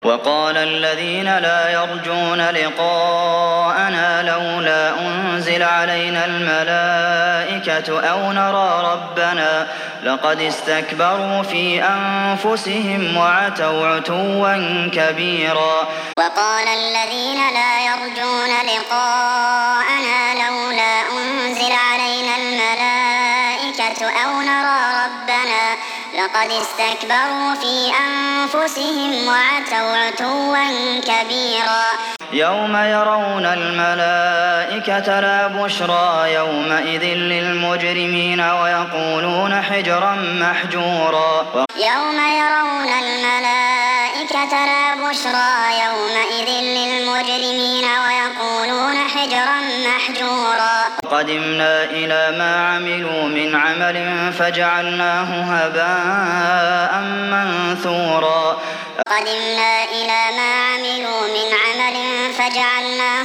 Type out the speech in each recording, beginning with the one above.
وقال الذين لا يرجون لقاءنا لولا أنزل علينا الملائكة أو نرى ربنا لقد استكبروا في أنفسهم وعتوا عتوا كبيرا. وقال الذين لا يرجون لقاءنا لولا أنزل علينا الملائكة أو نرى ربنا لقد استكبروا في أنفسهم وعتوا عتوا كبيرا. يوم يرون الملائكة لا بشرى يومئذ للمجرمين ويقولون حجرا محجورا. يوم يرون الملائكة لا بشرى يومئذ للمجرمين ويقولون حجرا محجورا. قدمنا إلى ما عملوا من عمل فجعلناه هباء منثورا. قدمنا إلى ما عملوا من عمل فجعلناه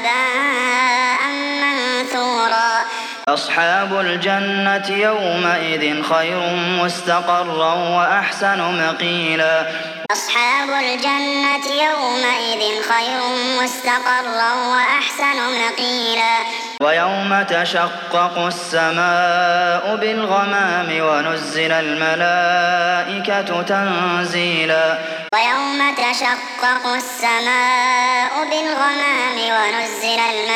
هباء منثورا. أصحاب الجنة يومئذ خير مستقرا وأحسن مقيلا. أصحاب الجنة يومئذ خير مستقرا وأحسن مقيلا. ويوم تشقق السماء بالغمام ونزل الملائكة تنزيلا. ويوم تشقق السماء بالغمام ونزل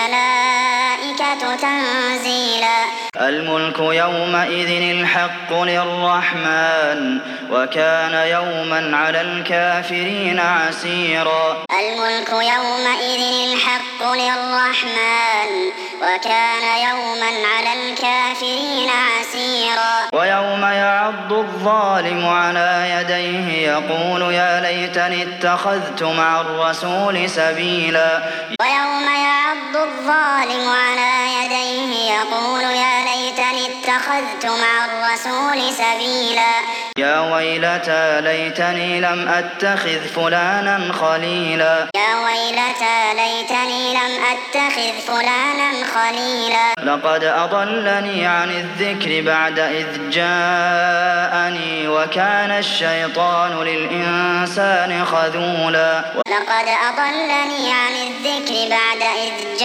الملائكة تنزيلا. الملك يومئذ الحق للرحمن وكان يوما على الكافرين عسيرا. الملك يومئذ الحق للرحمن وكان يوما على الكافرين عسيرا. ويوم يعض الظالم على يديه يقول يا ليتني اتخذت مع الرسول سبيلا. ويوم يعض الظالم على يديه يقول يا ليتني اتخذت مع الرسول سبيلا. يا ويلتى ليتني لم أتخذ فلانا خليلا. يا ويلتى ليتني لم أتخذ فلانا خليلا. لقد أضلني عن الذكر بعد إذ جاءني وكان الشيطان للإنسان خذولا. لقد أضلني عن الذكر بعد إذ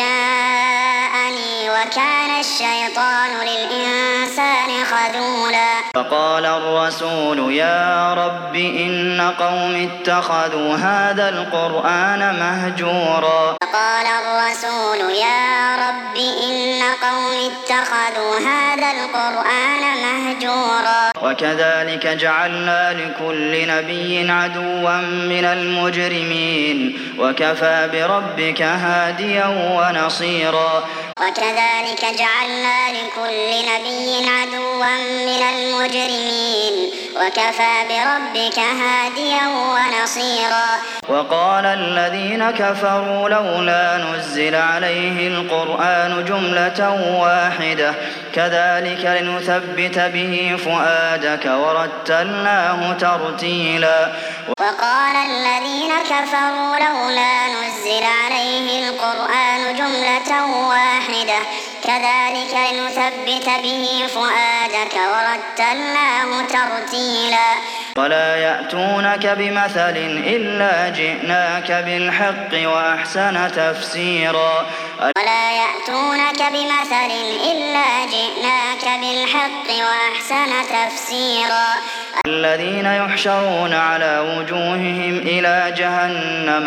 جاءني وكان الشيطان للإنسان خذولا. فقال الرسول يا رب إن قوم اتخذوا هذا القرآن مهجورا. فقال الرسول يا رب إن قوم اتخذوا هذا القرآن مهجورا. وكذلك جعلنا لكل نبي عدوا من المجرمين وكفى بربك هاديا ونصيرا. وكذلك جعلنا لكل نبي عدوا من المجرمين وكفى بربك هاديا ونصيرا. وقال الذين كفروا لولا نزل عليه القرآن جملة واحدة كذلك لنثبت به فؤادك ورتلناه ترتيلا. وقال الذين كفروا لولا نزل عليه القرآن جملة واحدة كذلك لنثبت به فؤادك ورتلناه ترتيلا. ولا يأتونك بمثل إلا جئناك بالحق وأحسن تفسيرا. ولا يأتونك بمثل إلا جئناك بالحق وأحسن تفسيرا. الذين يحشرون على وجوههم إلى جهنم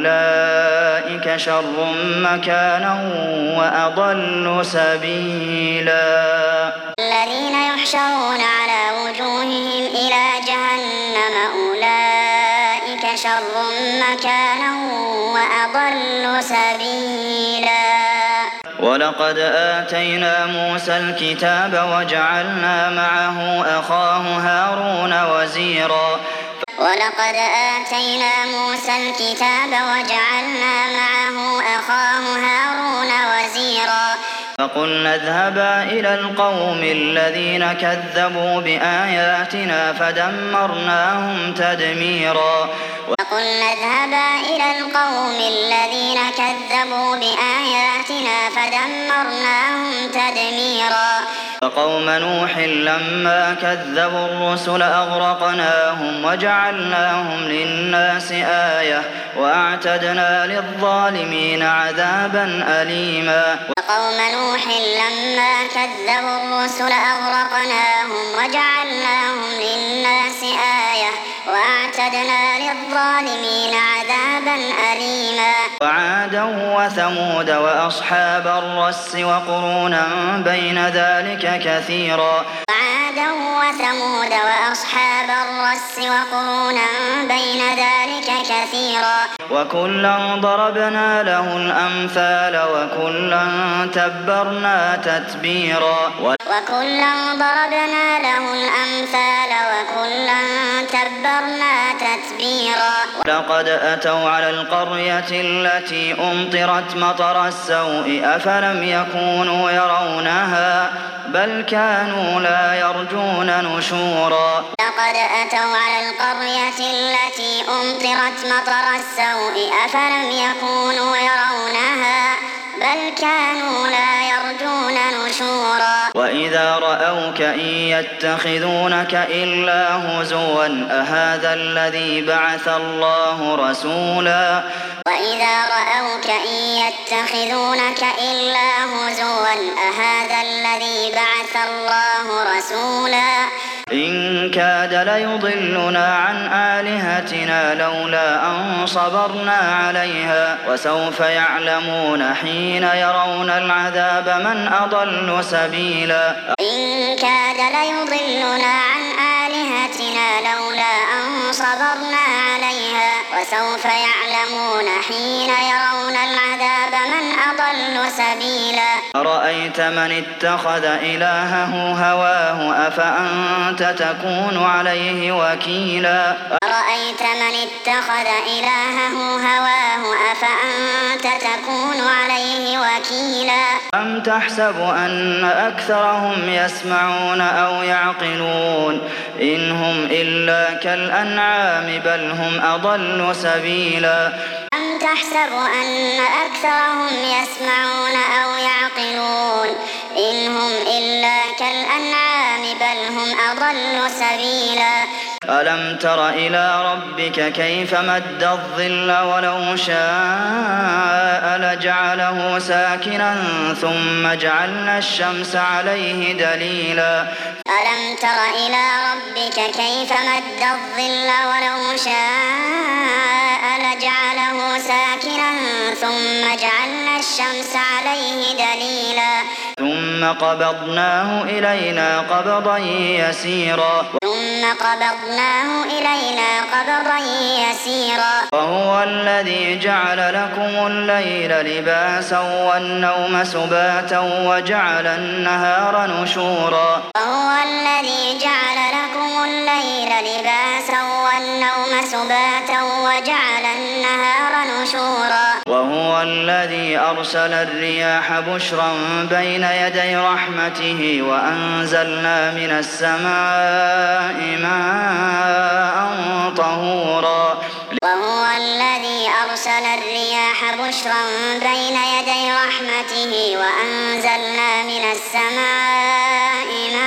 أولئك شر مكانا وأضل سبيلا. الذين يحشرون على وجوههم إلى جهنم أولئك شر مكانا وأضل سبيلا. ولقد آتينا موسى الكتاب وجعلنا معه أخاه هارون وزيرا. ولقد آتينا موسى الكتاب وجعلنا معه أخاه هارون وزيرا. فقلنا اذهبا إلى القوم الذين كذبوا بآياتنا فدمرناهم تدميرا. فقلنا اذهبا إلى القوم الذين كذبوا بآياتنا فدمرناهم تدميرا. وقوم نوح لما كذبوا الرسل أغرقناهم وجعلناهم للناس آية وأعتدنا للظالمين عذابا أليما وقوم نوح لما كذبوا الرسل أغرقناهم وجعلناهم للناس آية وأعتدنا للظالمين عذابا أليما وعادا وثمود وأصحاب الرس وقرونا بين ذلك كثيرا وعادا وثمود وأصحاب الرس وقرونا بين ذلك كثيرا وكلا ضربنا له الأمثال وكلا تبرنا تتبيرا وكلا ضربنا له الأمثال وكلا تبرنا تتبيرا لقد أتوا على القرية التي أمطرت مطر السوء أفلم يكونوا يرونها بل كانوا لا يرجون نشورا لقد أتوا على القرية التي أمطرت مطر السوء أفلم يكونوا يرونها بل كانوا لا يرجون نشورا وإذا رأوك إن يتخذونك إلا هزوا أهذا الذي بعث الله رسولا وإذا رأوك إن يتخذونك إلا هزوا أهذا الذي بعث الله رسولا إن كاد ليضلنا عن آلهتنا لولا أن صبرنا عليها وسوف يعلمون حين يرون العذاب من أضل سبيلا إن كاد ليضلنا عن آلهتنا لولا أن صبرنا عليها وسوف يعلمون حين يرون العذاب من أضل سبيلا أرأيت من اتخذ إلهه هواه أفأنت تكون عليه وكيلا أرأيت من اتخذ إلهه هواه أفأنت تكون عليه وكيلا أم تحسب أن أكثرهم يسمعون أو يعقلون إن هم إلا كالأنعام بل هم أضل سبيلا أم تحسب أن أكثرهم يسمعون أو يعقلون إن هم إلا كالأنعام بل هم أضل سبيلا ألم تر إلى ربك كيف مد الظل ولو شاء لجعله ساكنا ثم جعلنا الشمس عليه دليلا ألم تر إلى ربك كيف مد الظل ولو شاء لجعله ساكنا ثم جعلنا الشمس عليه دليلا ثم قبضناه إلينا قبضا يسيرا ثم قبضناه إلينا قبضا يسيرا وهو الذي جعل لكم الليل لباسا والنوم سباتا وجعل النهار نشورا وهو الذي جعل لكم الليل لباسا والنوم سباتا وجعل النهار نشورا وهو الذي أرسل الرياح بشرا بين يدي رحمته وأنزلنا من السماء ماء طهورا وهو الذي أرسل الرياح بشرا بين يدي رحمته وأنزلنا من السماء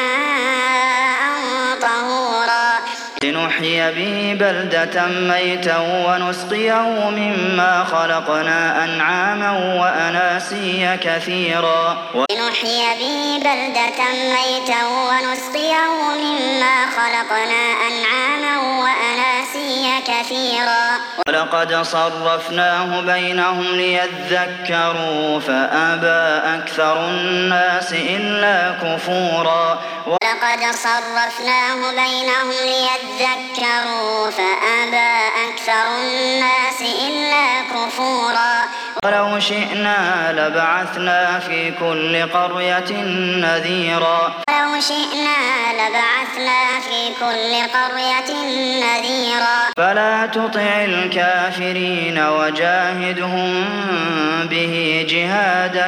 ماء طهورا لنحيي به بلدة ميتا ونسقيه مما خلقنا أنعاما وأناسيا كثيرا لنحيي به بلدة ميتا ونسقيه مما خلقنا أنعاما وأناسيا كثيرا ولقد صرفناه بينهم ليذكروا فأبى أكثر الناس إلا كفورا ولقد صرفناه بينهم ليذكروا فأبى أكثر الناس إلا كفورا ولو شئنا لبعثنا في كل قرية نذيرا ولو شئنا لبعثنا في كل قرية نذيرا فلا تطع الكافرين وجاهدهم به جهادا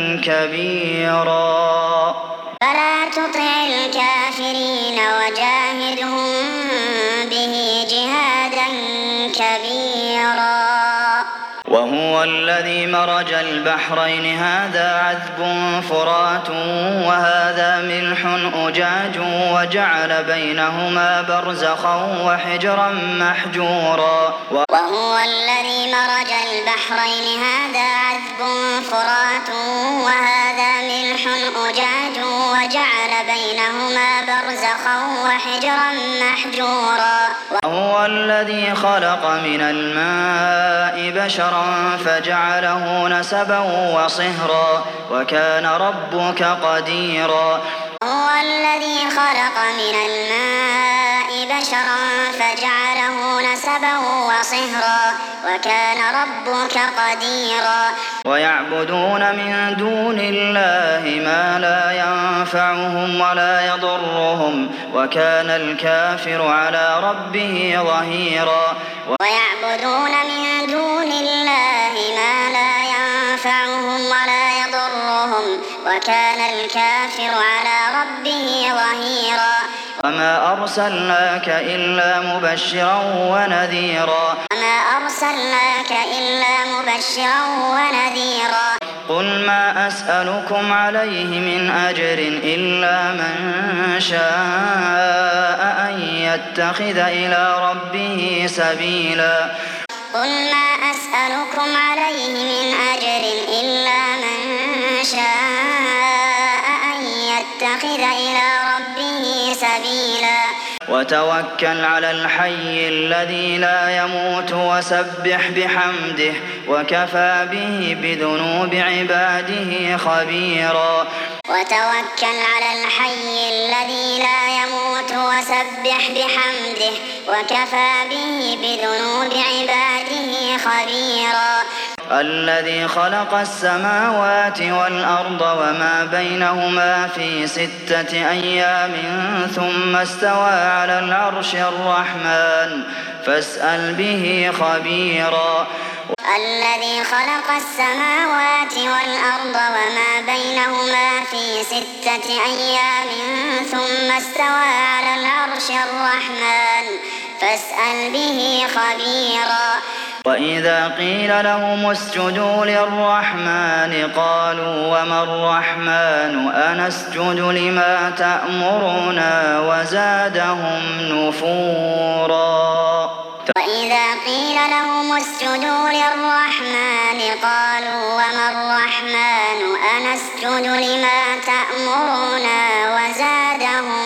كبيرا فلا تطع الكافرين وجاهدهم به جهادا كبيرا وهو الذي مرج البحرين هذا عذب فرات وهذا ملح أجاج وجعل بينهما برزخا وحجرا محجورا وهو الذي مرج البحرين هذا عذب فرات وهذا ملح أجاج وجعل بينهما برزخا وحجرا محجورا وهو الذي خلق من الماء بشرا فجعله نسبا وصهرا وكان ربك قديرا هو الذي خلق من الماء بشرا فجعله نسبا وصهرا وكان ربك قديرا ويعبدون من دون الله ما لا ينفعهم ولا يضرهم وكان الكافر على ربه ظهيرا ويعبدون من دون الله ما لا ينفعهم ولا يضرهم وكان الكافر على ربه ظهيرا وما أرسلناك إلا مبشرا ونذيرا قل ما أسألكم عليه من أجر إلا من شاء أن يتخذ إلى ربه سبيلا قل ما أسألكم عليه من أجر إلا من شاء أن يتخذ إلى ربه سبيلا وتوكل على الحي الذي لا يموت وسبح بحمده وكفى به بذنوب عباده خبيرا وتوكل على الحي الذي لا يموت وسبح بحمده وكفى به بذنوب عباده خبيرا الذي خلق السماوات والأرض وما بينهما في 6 أيام ثم استوى على العرش الرحمن فاسأل به خبيرا الذي خلق السماوات والأرض وما بينهما في 6 أيام ثم استوى على العرش الرحمن فاسأل به خبيرا وإذا قيل لهم اسجدوا للرحمن قالوا وما الرحمن أنسجد لما تأمرنا وزادهم نفورا وإذا قيل لهم اسجدوا للرحمن قالوا وما الرحمن أنسجد لما تأمرنا وزادهم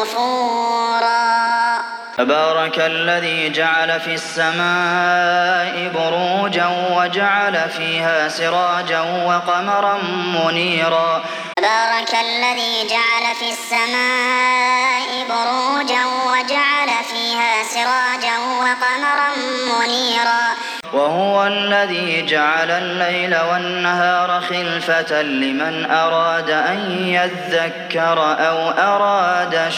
نفورا تبارك الذي جعل في السماء بروجا وجعل فيها سراجا وقمرا منيرا تبارك الذي جعل في السماء بروجا وجعل فيها سراجا وقمرا منيرا وهو الذي جعل الليل والنهار خلفة لمن أراد أن يذكر أو أراد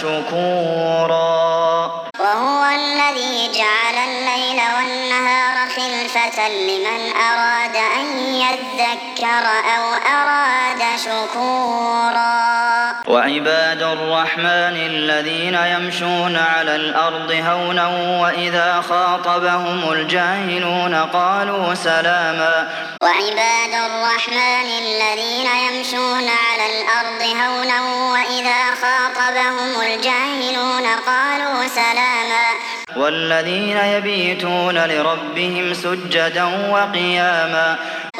شكورا وهو الذي جعل الليل والنهار خلفة لمن أراد أن يذكر أو أراد شكورا وعباد الرحمن الذين يمشون على الأرض هونا وإذا خاطبهم الجاهلون قالوا سلاما وعباد الرحمن الذين يمشون على الأرض هونا وإذا خاطبهم الجاهلون قالوا سلاما والذين يبيتون لربهم سجدا وقياما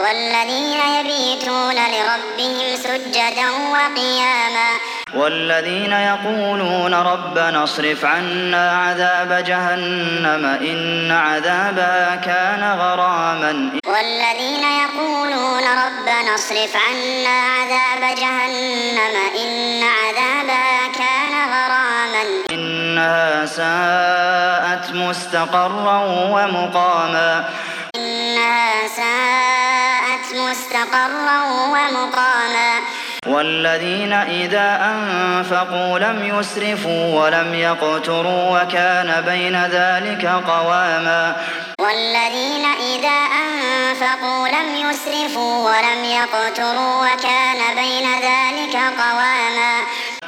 والذين يقولون ربنا اصرف عنا عذاب جهنم إن عذابها كان غراما إنها ساءت مستقرا ومقاما والذين إذا أنفقوا لم يسرفوا ولم يقتروا وكان بين ذلك قواما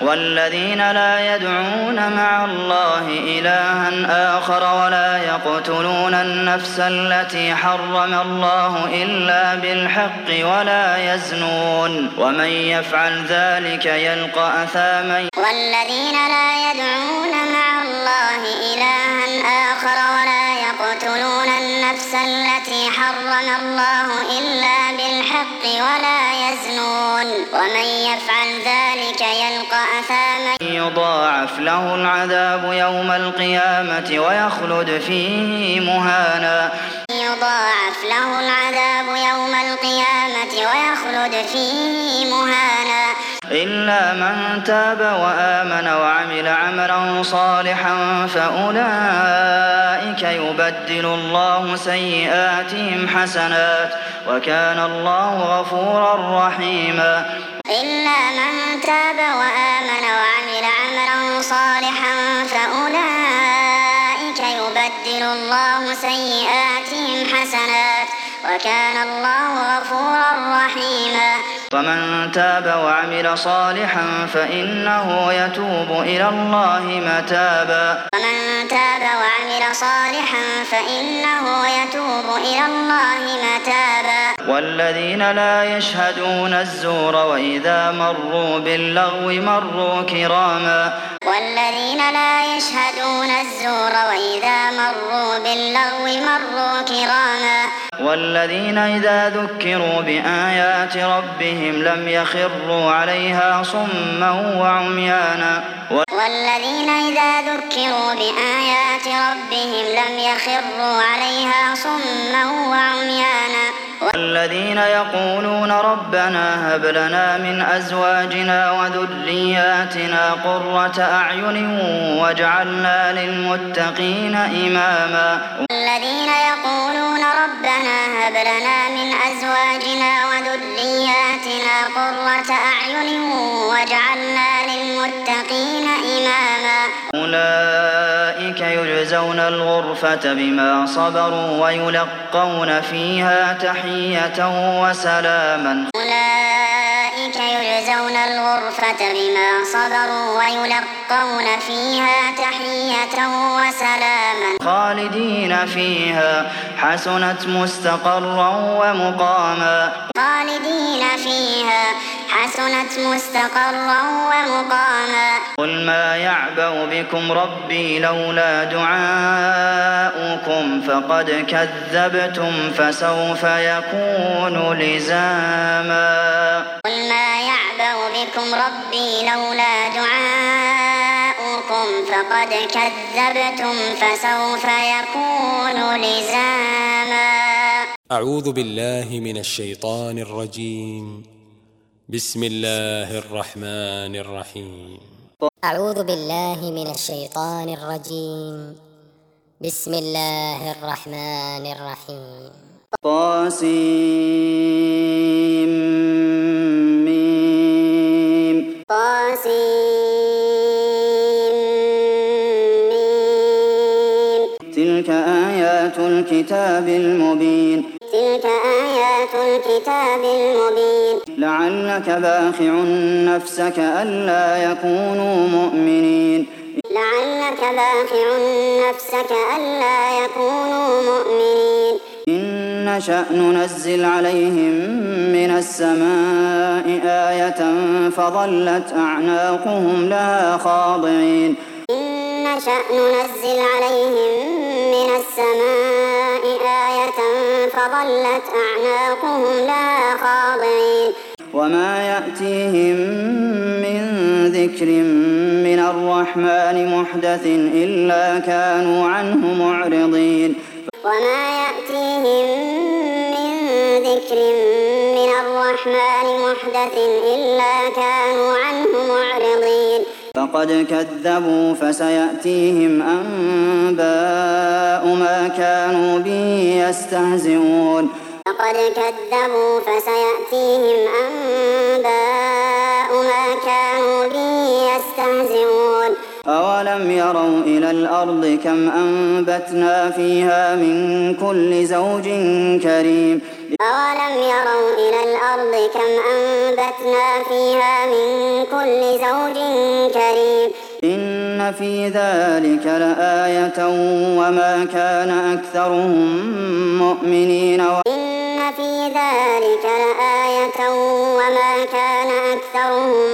والذين لا يدعون مع الله إلها آخر ولا يقتلون النفس التي حرم الله إلا بالحق ولا يزنون ومن يفعل ذلك يلقى أثاما. والذين لا يدعون مع الله إلها آخر ولا يقتلون النفس التي حرم الله إلا بالحق ولا يزنون ومن يفعل ذلك يلقى أثاما. يضاعف له العذاب يوم القيامة ويخلد فيه مهانا. يضاعف له العذاب يوم القيامة ويخلد فيه مهانا. إلا من تاب وآمن وعمل عملا صالحا فأولئك يبدل الله سيئاتهم حسنات وكان الله غفورا رحيما. إلا من تاب وآمن وعمل عملا صالحا فأولئك يبدل الله سيئاتهم حسنات وكان الله غفورا رحيما. ومن تاب وعمل صالحا فإنه يتوب إلى الله متابا. ومن تاب وعمل صالحا فإنه يتوب إلى الله متابا. والذين لا يشهدون الزور وإذا مروا باللغو مروا كراما. والذين لا يشهدون الزور وإذا مروا باللغو مروا كراما. والذين إذا ذكروا بآيات ربهم لم يخروا عليها صما وعميانا. والذين إذا ذكروا بآيات ربهم لم يخروا عليها صما وعميانا. والذين يقولون ربنا هب لنا من أزواجنا وذرياتنا قرة أعين واجعلنا للمتقين إماما. والذين يقولون ربنا هب لنا من أزواجنا وذرياتنا قرة أعين واجعلنا للمتقين إماما. أولئك يجزون الغرفة بما صبروا ويلقون فيها تحية وسلاما. أولئك يجزون الغرفة بما صبروا ويلقون فيها تحية وسلاما. خالدين فيها حسنت مستقرا ومقاما. خالدين فيها حسنت مستقرا ومقاما. قل ما يعبأ بكم ربي لولا دعاؤكم فقد كذبتم فسوف يكون لزاما. قل ما يعبأ بكم ربي لولا دعاؤكم فقد كذبتم فسوف يكون لزاما. أعوذ بالله من الشيطان الرجيم. بسم الله الرحمن الرحيم. أعوذ بالله من الشيطان الرجيم. بسم الله الرحمن الرحيم. طاسيم. تلك آيات الكتاب المبين. تلك آيات الكتاب المبين. لعلك باخع نفسك ألا يكونوا مؤمنين. لعلك باخع نفسك ألا يكونوا مؤمنين. إن نشأ ننزل عليهم من السماء آية فظلت أعناقهم لها خاضعين. إن نشأ ننزل عليهم من السماء آية فظلت أعناقهم لها خاضعين. وما يأتيهم من ذكر من الرحمن محدث إلا كانوا عنه معرضين. وما يأتيهم من ذكر من الرحمن محدث إلا كانوا عنه معرضين. فقد كذبوا فسيأتيهم أنباء ما كانوا به يستهزئون. فقد كذبوا فسيأتيهم أنباء ما كانوا به يستهزئون. أولم يروا إلى الأرض كم أنبتنا فيها من كل زوج كريم أولم يروا إلى الأرض كم أنبتنا فيها من كل زوج كريم إن في ذلك لآية وما كان أكثرهم مؤمنين إن في ذلك لآية وما كان أكثرهم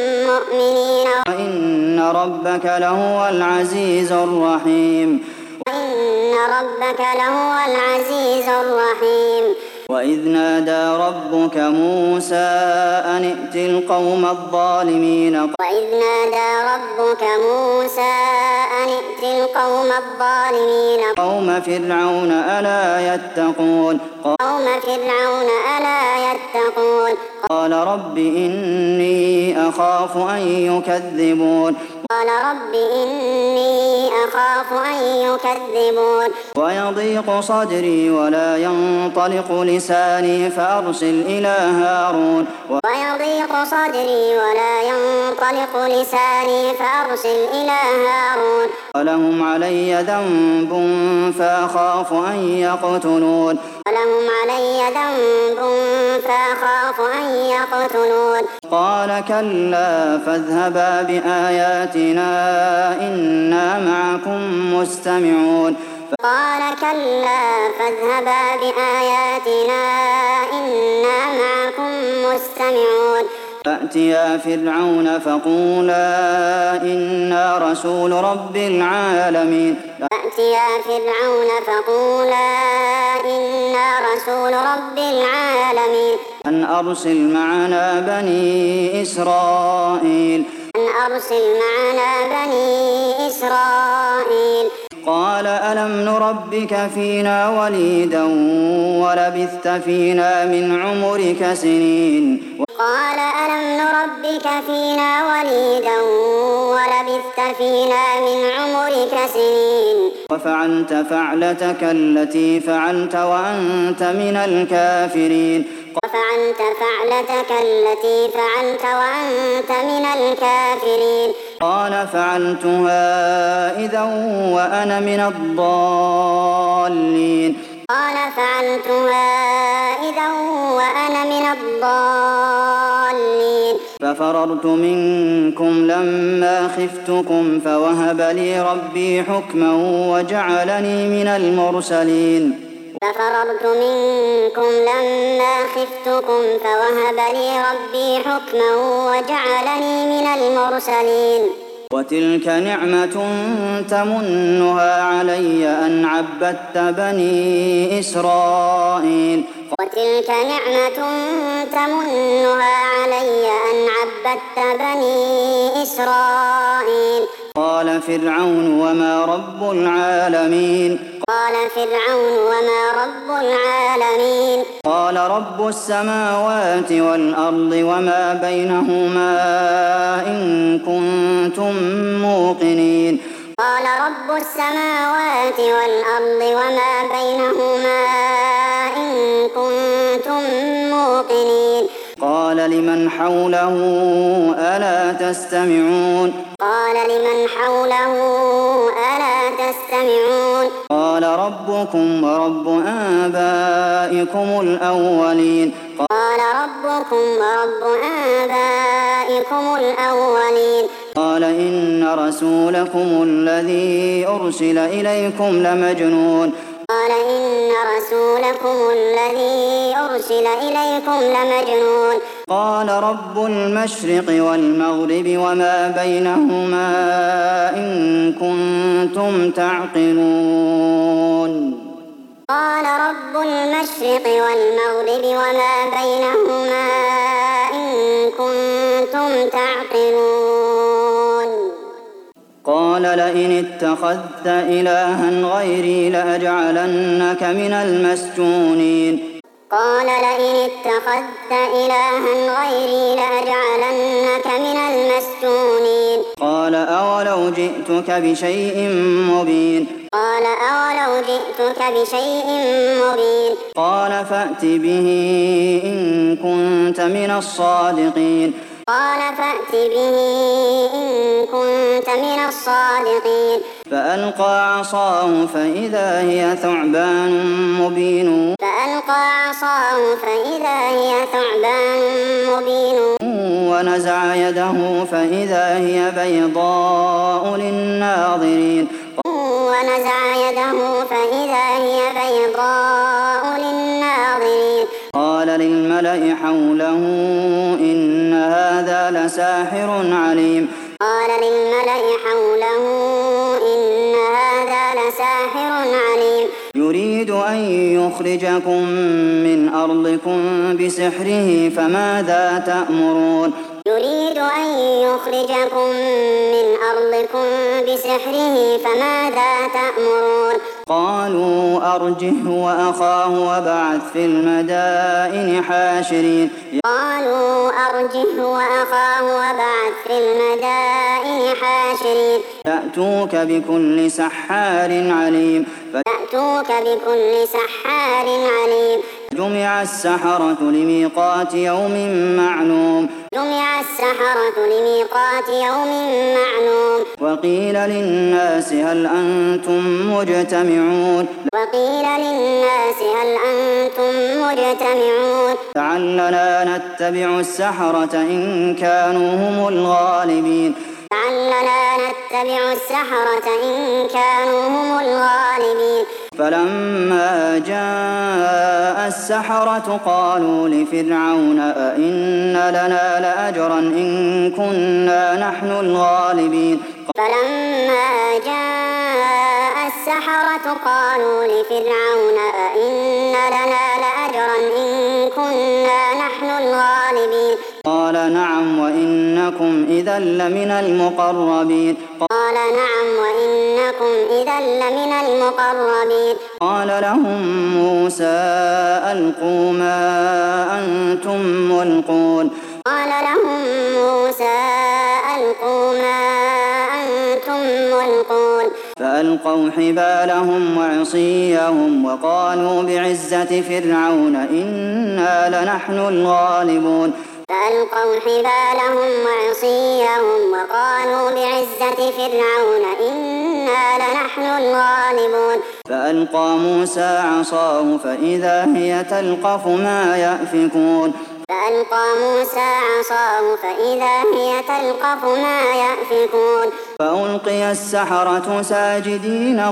مؤمنين وإن ربك لهو العزيز الرحيم وإن ربك لهو العزيز الرحيم وإذ نادى ربك موسى أن ائت القوم الظالمين وإذ نادى ربك موسى أن ائت القوم الظالمين قوم فرعون ألا يتقون قوم فرعون ألا يتقون قال رب إني أخاف أن يكذبون قال رب إني أخاف أن يكذبون ويضيق صدري ولا ينطلق لساني فأرسل إلى هارون ويضيق صدري ولا ينطلق لساني فأرسل إلى هارون ولهم علي ذنب فأخاف أن يقتلون ولهم علي ذنب فأخاف أن يقتلون قال كلا فاذهبا بآياتنا إنا معكم مستمعون قال كلا فاذهبا بآياتنا إنا معكم مستمعون فأتيا فرعون فقولا إنا رسول رب العالمين فأتيا فرعون فقولا إنا رسول رب العالمين أن أرسل معنا بني إسرائيل أن أرسل معنا بني إسرائيل قال ألم نربك فينا وليدا ولبثت فينا من عمرك سنين قال ألم نربك فينا وليدا ولبثت فينا من عمرك سنين وفعلت فعلتك التي فعلت وأنت من الكافرين وفعلت فعلتك التي فعلت وأنت من الكافرين قال فعلتها إذا وأنا من الضالين قال فعلتها إذا وأنا من الضالين ففررت منكم لما خفتكم فوهب لي ربي حكما وجعلني من المرسلين ففررت منكم لما خفتكم فوهب لي ربي حكما وجعلني من المرسلين وتلك نعمة تمنها علي أن عبدت بني إسرائيل وتلك نعمة تمنها علي أن عبدت بني إسرائيل قال فرعون وما رب العالمين قال فرعون وما رب العالمين قال رب السماوات والأرض وما بينهما إن كنتم موقنين قال رب السماوات والأرض وما بينهما إن كنتم موقنين قال لمن حوله ألا تستمعون قال لمن حوله ألا تستمعون قال ربكم ورب آبائكم الأولين قال ربكم ورب آبائكم الأولين قال إن رسولكم الذي أرسل إليكم لمجنون قال إن رسولكم الذي أرسل إليكم لمجنون قال رب المشرق والمغرب وما بينهما إن كنتم تعقلون قال رب المشرق والمغرب وما بينهما إن كنتم تعقلون قال لئن اتخذت إلها غيري لأجعلنك من المسجونين قال لئن اتخذت إلها غيري لأجعلنك من المسجونين قال أولو جئتك بشيء مبين قال أولو جئتك بشيء مبين قال فأت به إن كنت من الصادقين قال فأت به إن كنت من الصادقين فألقى عصاه فإذا هي ثعبان مبين ونزع يده فإذا هي بيضاء للناظرين قال للملأ حوله إن هذا لساحر عليم يريد أن يخرجكم من أرضكم بسحره فماذا تأمرون قالوا أرجه وأخاه وابعث في المدائن حاشرين يأتوك بكل سحار عليم جمع السحرة لميقات يوم معلوم وقيل للناس هل أنتم مجتمعون لعلنا نتبع السحرة إن كانوا هم الغالبين فلما جاء السحرة قالوا لفرعون أئن لنا لأجرا إن كنا نحن الغالبين قال نعم وإنكم إذا لمن المقربين قال لهم موسى ألقوا ما أنتم ملقون فألقوا حبالهم وعصيهم وقالوا بعزة فرعون إنا لنحن الغالبون فألقى موسى عصاه فإذا هي تلقف ما يأفكون فألقي السحرة ساجدين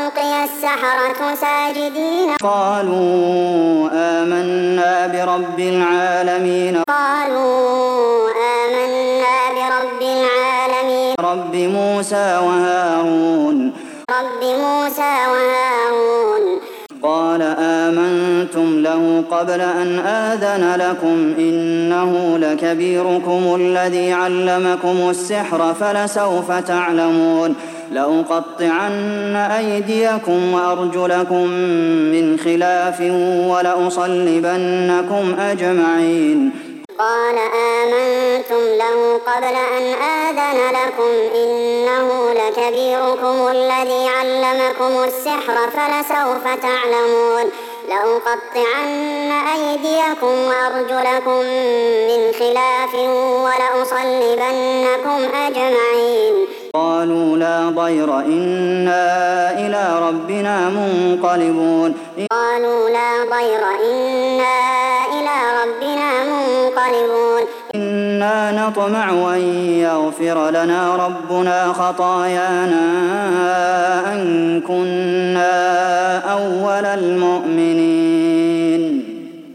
قالوا آمنا برب العالمين رب موسى وهارون قال آمنتم له قبل أن آذن لكم إنه لكبيركم الذي علمكم السحر فلسوف تعلمون لأقطعن أيديكم وأرجلكم من خلاف ولأصلبنكم أجمعين قال آمنتم له قبل أن آذن لكم إنه لكبيركم الذي علمكم السحر فلسوف تعلمون لأقطعن أيديكم وأرجلكم من خلاف ولأصلبنكم أجمعين قالوا لا ضير إنا إلى ربنا منقلبون إنا نطمع أن يغفر لنا ربنا خطايانا أن كنا أول المؤمنين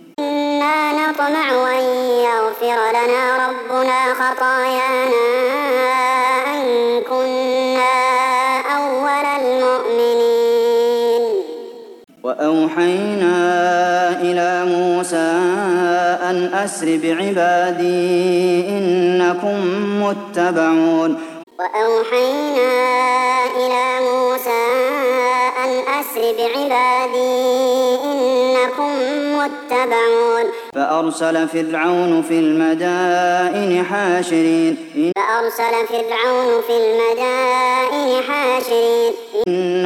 وأوحينا إلى موسى أن أسر بعبادي إنكم متبعون فأرسل فرعون في المدائن حاشرين إن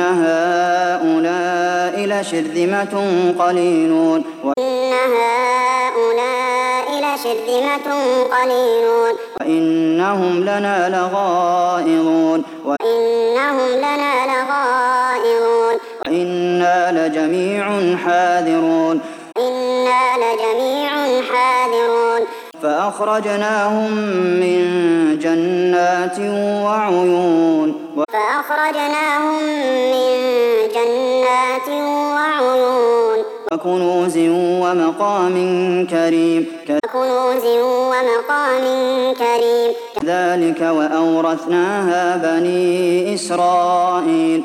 هؤلاء لشرذمة قليلون شرذمة قليلون وإنهم لنا لغائظون وإنا لجميع حاذرون فأخرجناهم من جنات وعيون وكنوز ومقام كريم ذلك وأورثناها بني إسرائيل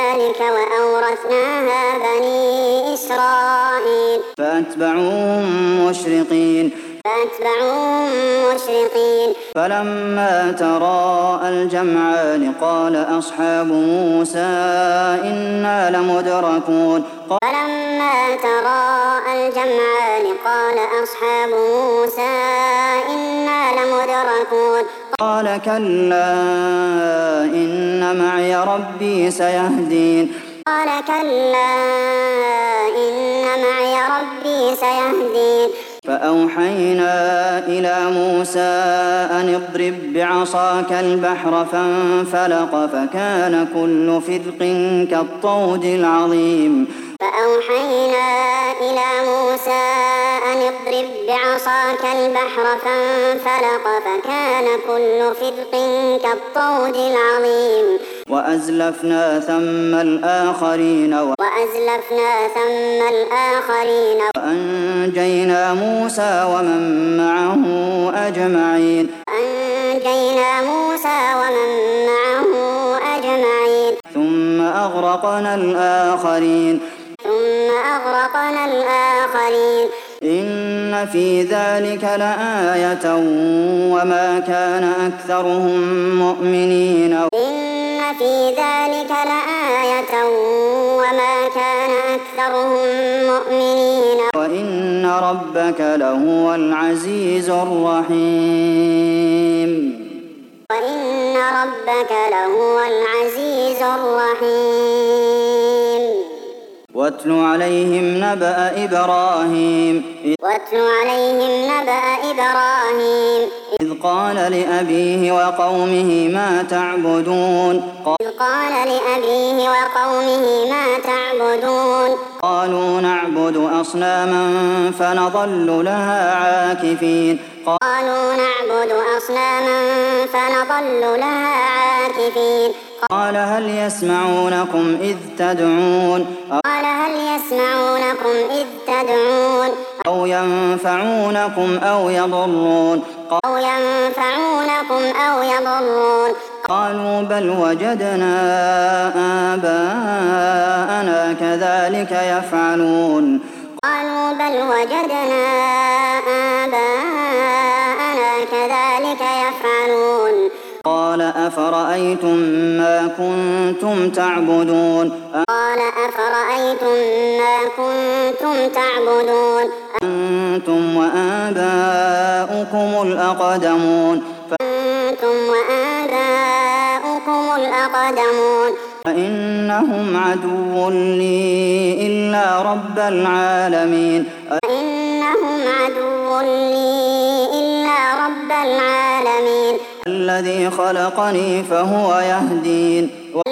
فأتبعوهم مشرقين فلما تراءى الجمعان قال أصحاب موسى إنا لمدركون قال كلا إن معي ربي سيهدين فأوحينا إلى موسى أن اضرب بعصاك البحر فانفلق فكان كل فرق كالطود العظيم وأزلفنا ثم الآخرين وأنجينا موسى ومن معه أجمعين ثم أغرقنا الآخرين إن في ذلك لآية وما كان أكثرهم مؤمنين وإن ربك لهو العزيز الرحيم واتل عليهم نبأ إبراهيم إذ قال لأبيه وقومه ما تعبدون قالوا نعبد أصناما فنظل لها عاكفين قال هل يسمعونكم إذ تدعون أو ينفعونكم أو يضرون قالوا بل وجدنا آباءنا كذلك يفعلون قال أفرأيتم ما كنتم تعبدون أنتم وآباؤكم الأقدمون فإنهم عدو لي إلا رب العالمين الذي خلقني فهو يهدين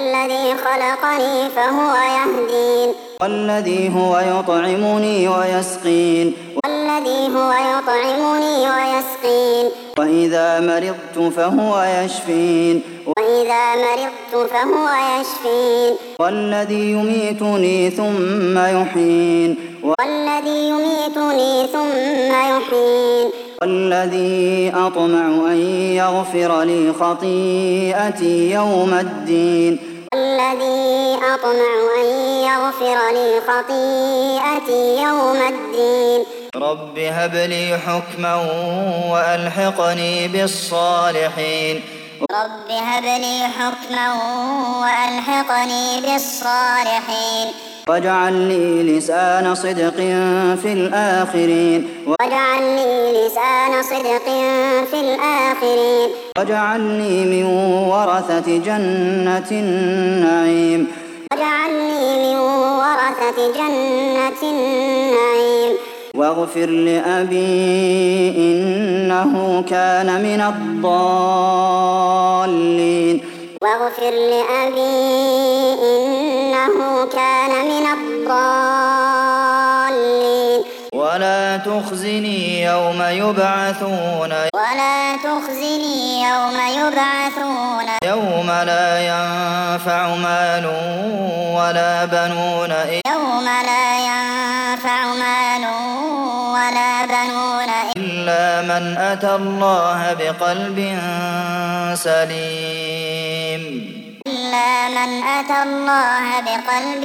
والذي هو يطعمني ويسقين وإذا مرضت فهو يشفين والذي يميتني ثم يحيين والذي أطمع أن يغفر لي خطيئتي يوم الدين رب هب لي حكما وألحقني بالصالحين واجعل لي لسان صدق في الآخرين واجعلني من ورثة جنة النعيم واغفر لأبي إنه كان من الضالين واغفر لأبي إنه كان من الضالين ولا تخزني يوم يبعثون ولا تخزني يوم يبعثون يوم لا ينفع مال ولا بنون يوم لا ينفع مال ولا بنون إلا من أتى الله بقلب سليم إلا من أتى الله بقلب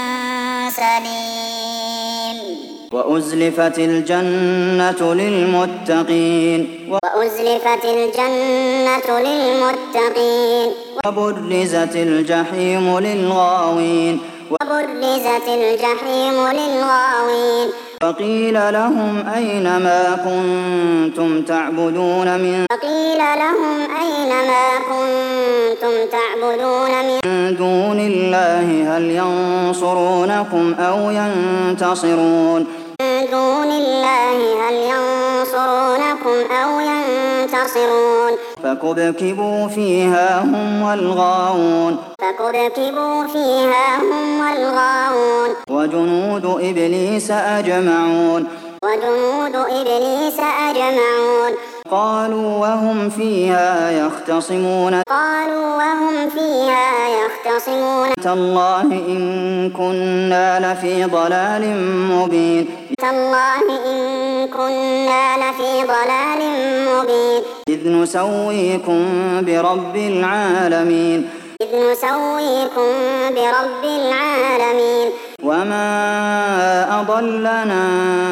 سليم وأزلفت الجنة للمتقين وأزلفت الجنة للمتقين وبرزت الجحيم للغاوين وبرزت الجحيم للغاوين وقيل لهم أين ما كنتم تعبدون من وقيل لهم أين ما كنتم تعبدون من دون الله هل ينصرونكم أو ينتصرون من دون الله هل ينصرونكم أو ينتصرون فكبكبوا فيها هم والغاوون فكبكبوا فيها هم والغاوون وجنود إبليس أجمعون وجنود إبليس أجمعون قالوا وهم فيها يختصمون قالوا وهم فيها يختصمون تالله إن كنا لفي ضلال مبين تالله إن كنا لفي ضلال مبين إذ نسويكم برب العالمين إذ نسويكم برب العالمين وما أضلنا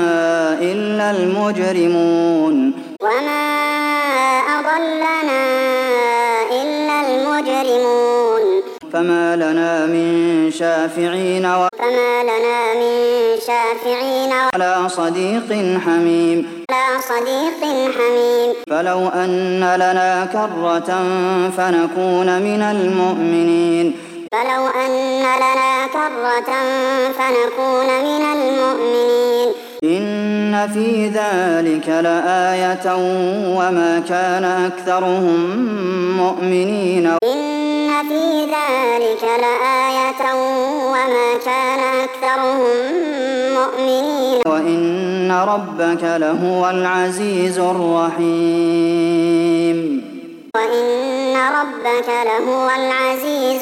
إلا المجرمون وما أضلنا إلا المجرمون فما لنا من شافعين فما لنا من شافعين ولا صديق حميم ولا صديق حميم فلو أن لنا كرة فنكون من المؤمنين فلو أن لنا كرة فنكون من المؤمنين إن في ذلك لآية وما كان أكثرهم مؤمنين إن في ذلك لآية وما كان أكثرهم مؤمنين وإن ربك لهو العزيز الرحيم وإن ربك لهو العزيز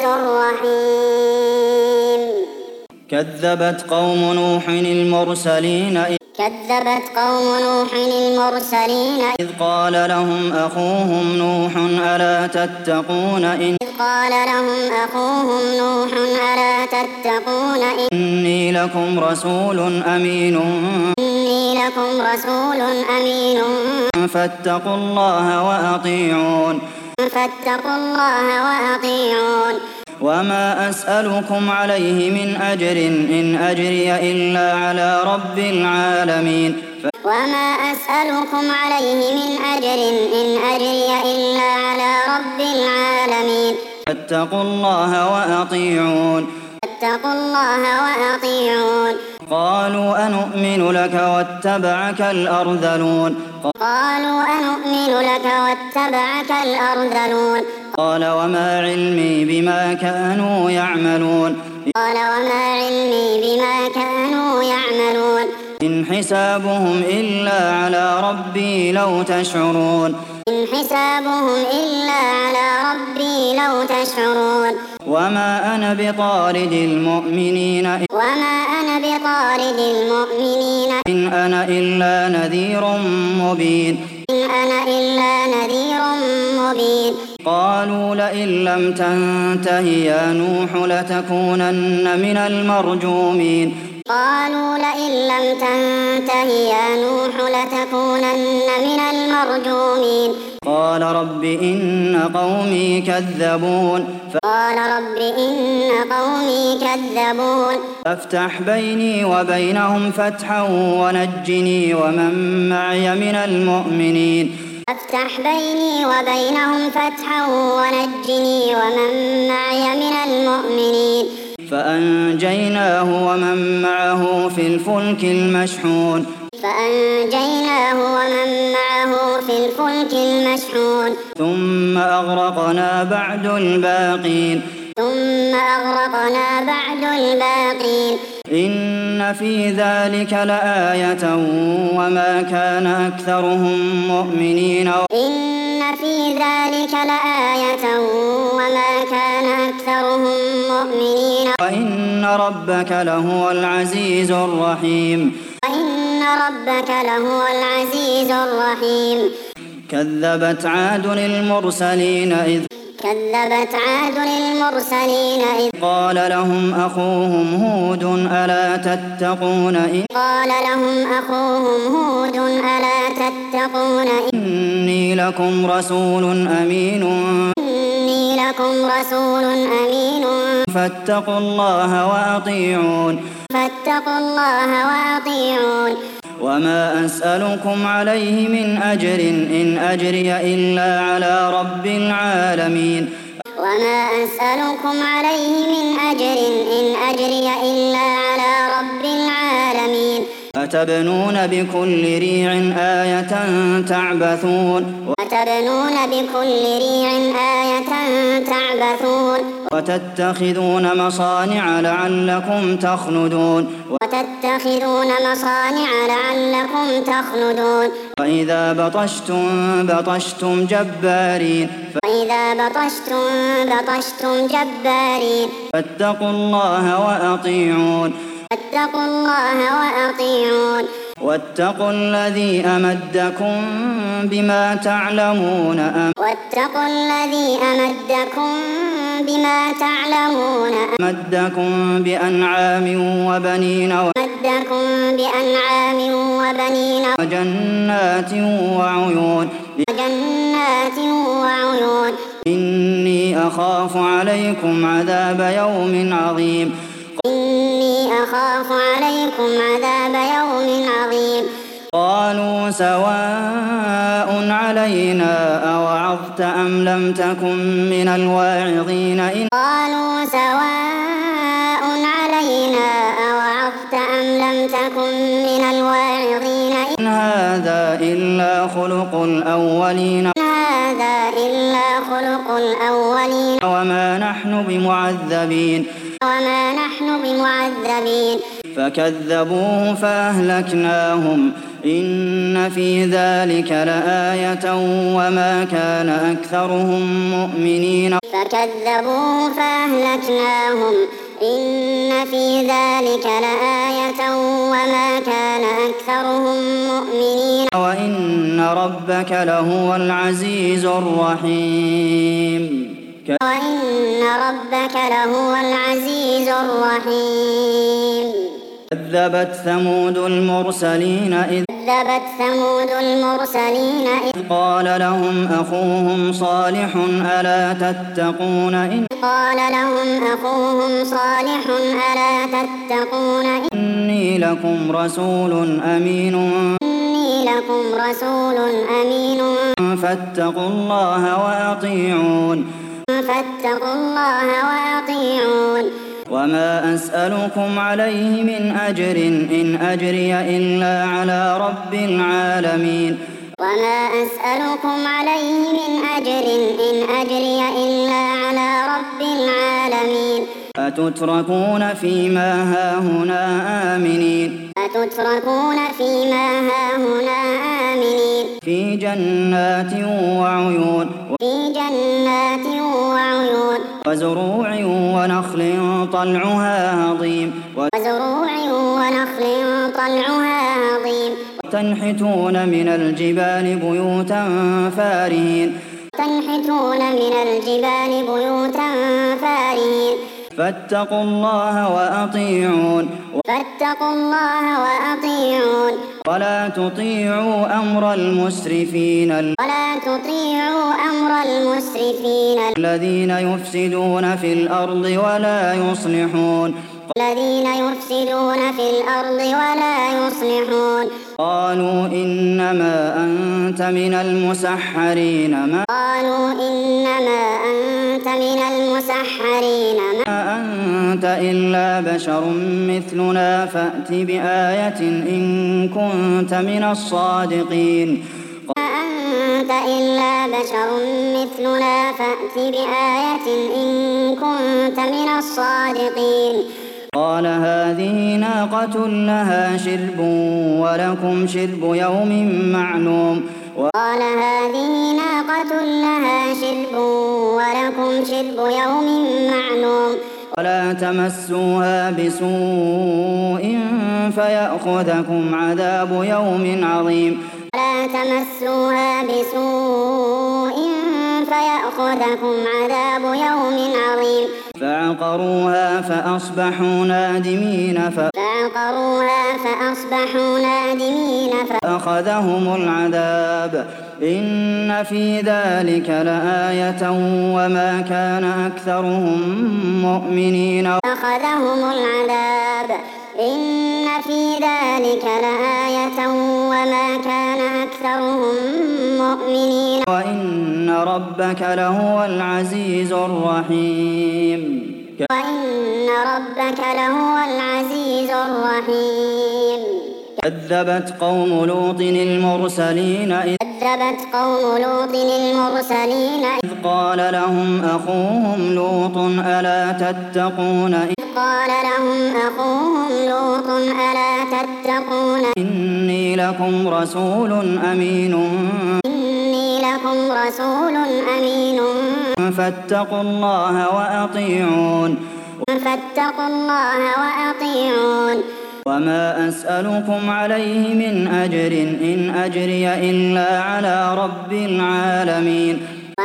الرحيم كذبت قوم نوح المرسلين كذبت قوم نوح المرسلين إذ قال لهم أخوهم نوح ألا تتقون إذ قال لهم أخوهم نوح ألا تتقون إني لكم رسول أمين إني لكم رسول أمين فاتقوا الله وأطيعون فاتقوا الله وأطيعون وما أسألكم عليه من أجر إن أجري إلا على رب العالمين وما أسألكم عليه من أجر إن أجري إلا على رب العالمين فاتقوا الله وأطيعون فاتقوا الله وأطيعون قالوا أنؤمن لك واتبعك الأرذلون قالوا أنؤمن لك واتبعك الأرذلون قال وما علمي بما كانوا يعملون قال وما علمي بما كانوا يعملون إن حسابهم إلا على ربي لو تشعرون إن حسابهم إلا على ربي لو تشعرون وما أنا بطارد المؤمنين وما أنا بطارد المؤمنين إن أنا إلا نذير مبين إن أنا إلا نذير مبين قالوا لئن لم تنته يا نوح لتكونن من المرجومين قالوا لئن لم تنته يا نوح لتكونن من المرجومين قال رب إن قومي كذبون قال رب إن قومي كذبون فافتح بيني وبينهم فتحا ونجني ومن معي من المؤمنين افتح بيني وبينهم فتحا ونجني ومن معي من المؤمنين فأنجيناه ومن معه في الفلك المشحون فأنجيناه ومن معه في الفلك المشحون ثم أغرقنا بعد الباقين إن في ذلك لآية وما كان أكثرهم مؤمنين وإن ربك لهو العزيز الرحيم كذبت عاد المرسلين إذ قال لهم أخوهم هود ألا تتقون إني لكم رسول أمين فاتقوا الله وأطيعون وما أسألكم عليه من أجر إن أجري إلا على رب العالمين أتبنون بكل ريع آية تعبثون وتتخذون مصانع لعلكم تخلدون وإذا بطشتم جبارين فاتقوا الله وأطيعون واتقوا الذي أمدكم بما تعلمون أمدكم بأنعام وبنين وجنات وعيون إني أخاف عليكم عذاب يوم عظيم قالوا سواء علينا أوعظت أم لم تكن من الواعظين إن هذا إلا خلق الأولين وما نحن بمعذبين فكذبوه فأهلكناهم إن في ذلك لآية وما كان أكثرهم مؤمنين وإن ربك لهو العزيز الرحيم كذبت ثمود المرسلين إذ قال لهم أخوهم صالح ألا تتقون إني لكم رسول أمين فاتقوا الله وأطيعون وما أسألكم عليه من أجر إن أجري إلا على رب العالمين أتتركون فيما هاهنا آمنين في جنات وعيون وزروع ونخل طلعها هضيم تنحتون من الجبال بيوتا فارهين فاتقوا الله وأطيعون ولا تطيعوا أمر المسرفين الذين يفسدون في الأرض ولا يصلحون قالوا إنما أنت من المسحرين ما أنت إلا بشر مثلنا فأت بآية إن كنت من الصادقين أنت إلا بشر مثلنا فأت بآية إن كنت من الصادقين قال هذه ناقة لها شرب ولكم شرب يوم معلوم قال هذه ناقة لها شرب ولكم شرب يوم معلوم ولا تمسوها بسوء فيأخذكم عذاب يوم عظيم ولا تمسوها بسوء فيأخذكم عذاب يوم عظيم فعقروها فأصبحوا نادمين فأخذهم العذاب إن في ذلك لآية وما كان أكثرهم مؤمنين فأخذهم العذاب إن في ذلك لآية وما كان أكثرهم مؤمنين وإن ربك لهو العزيز الرحيم كذبت قوم لوط المرسلين إذ قال لهم أخوهم لوط ألا تتقون إني لكم رسول أمين فاتقوا الله وأطيعون وما أسألكم عليه من أجر إن أجري إلا على رب العالمين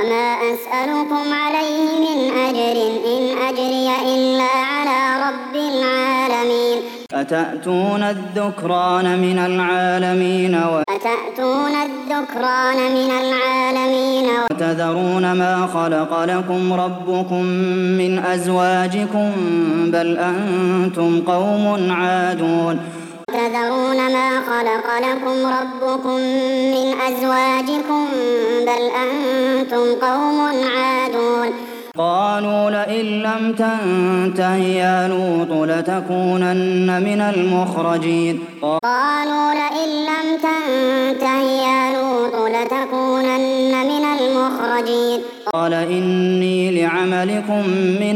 أتأتون الذكران من العالمين وتذرون ما خلق لكم ربكم من أزواجكم بل أنتم قوم عادون قالوا لئن لم تنته يا لوط لتكونن من المخرجين قال إني لعملكم من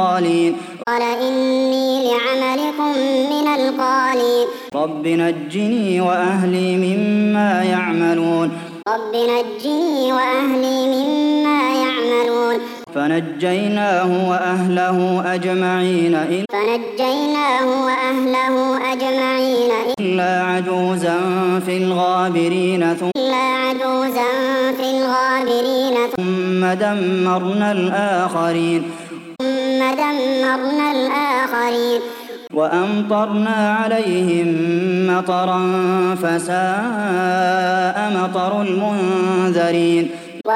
القالين رب نجني وأهلي مما يعملون فنجيناه وأهله أجمعين إلا عجوزا في الغابرين ثم دمرنا الآخرين وأمطرنا عليهم مطرا فساء مطر المنذرين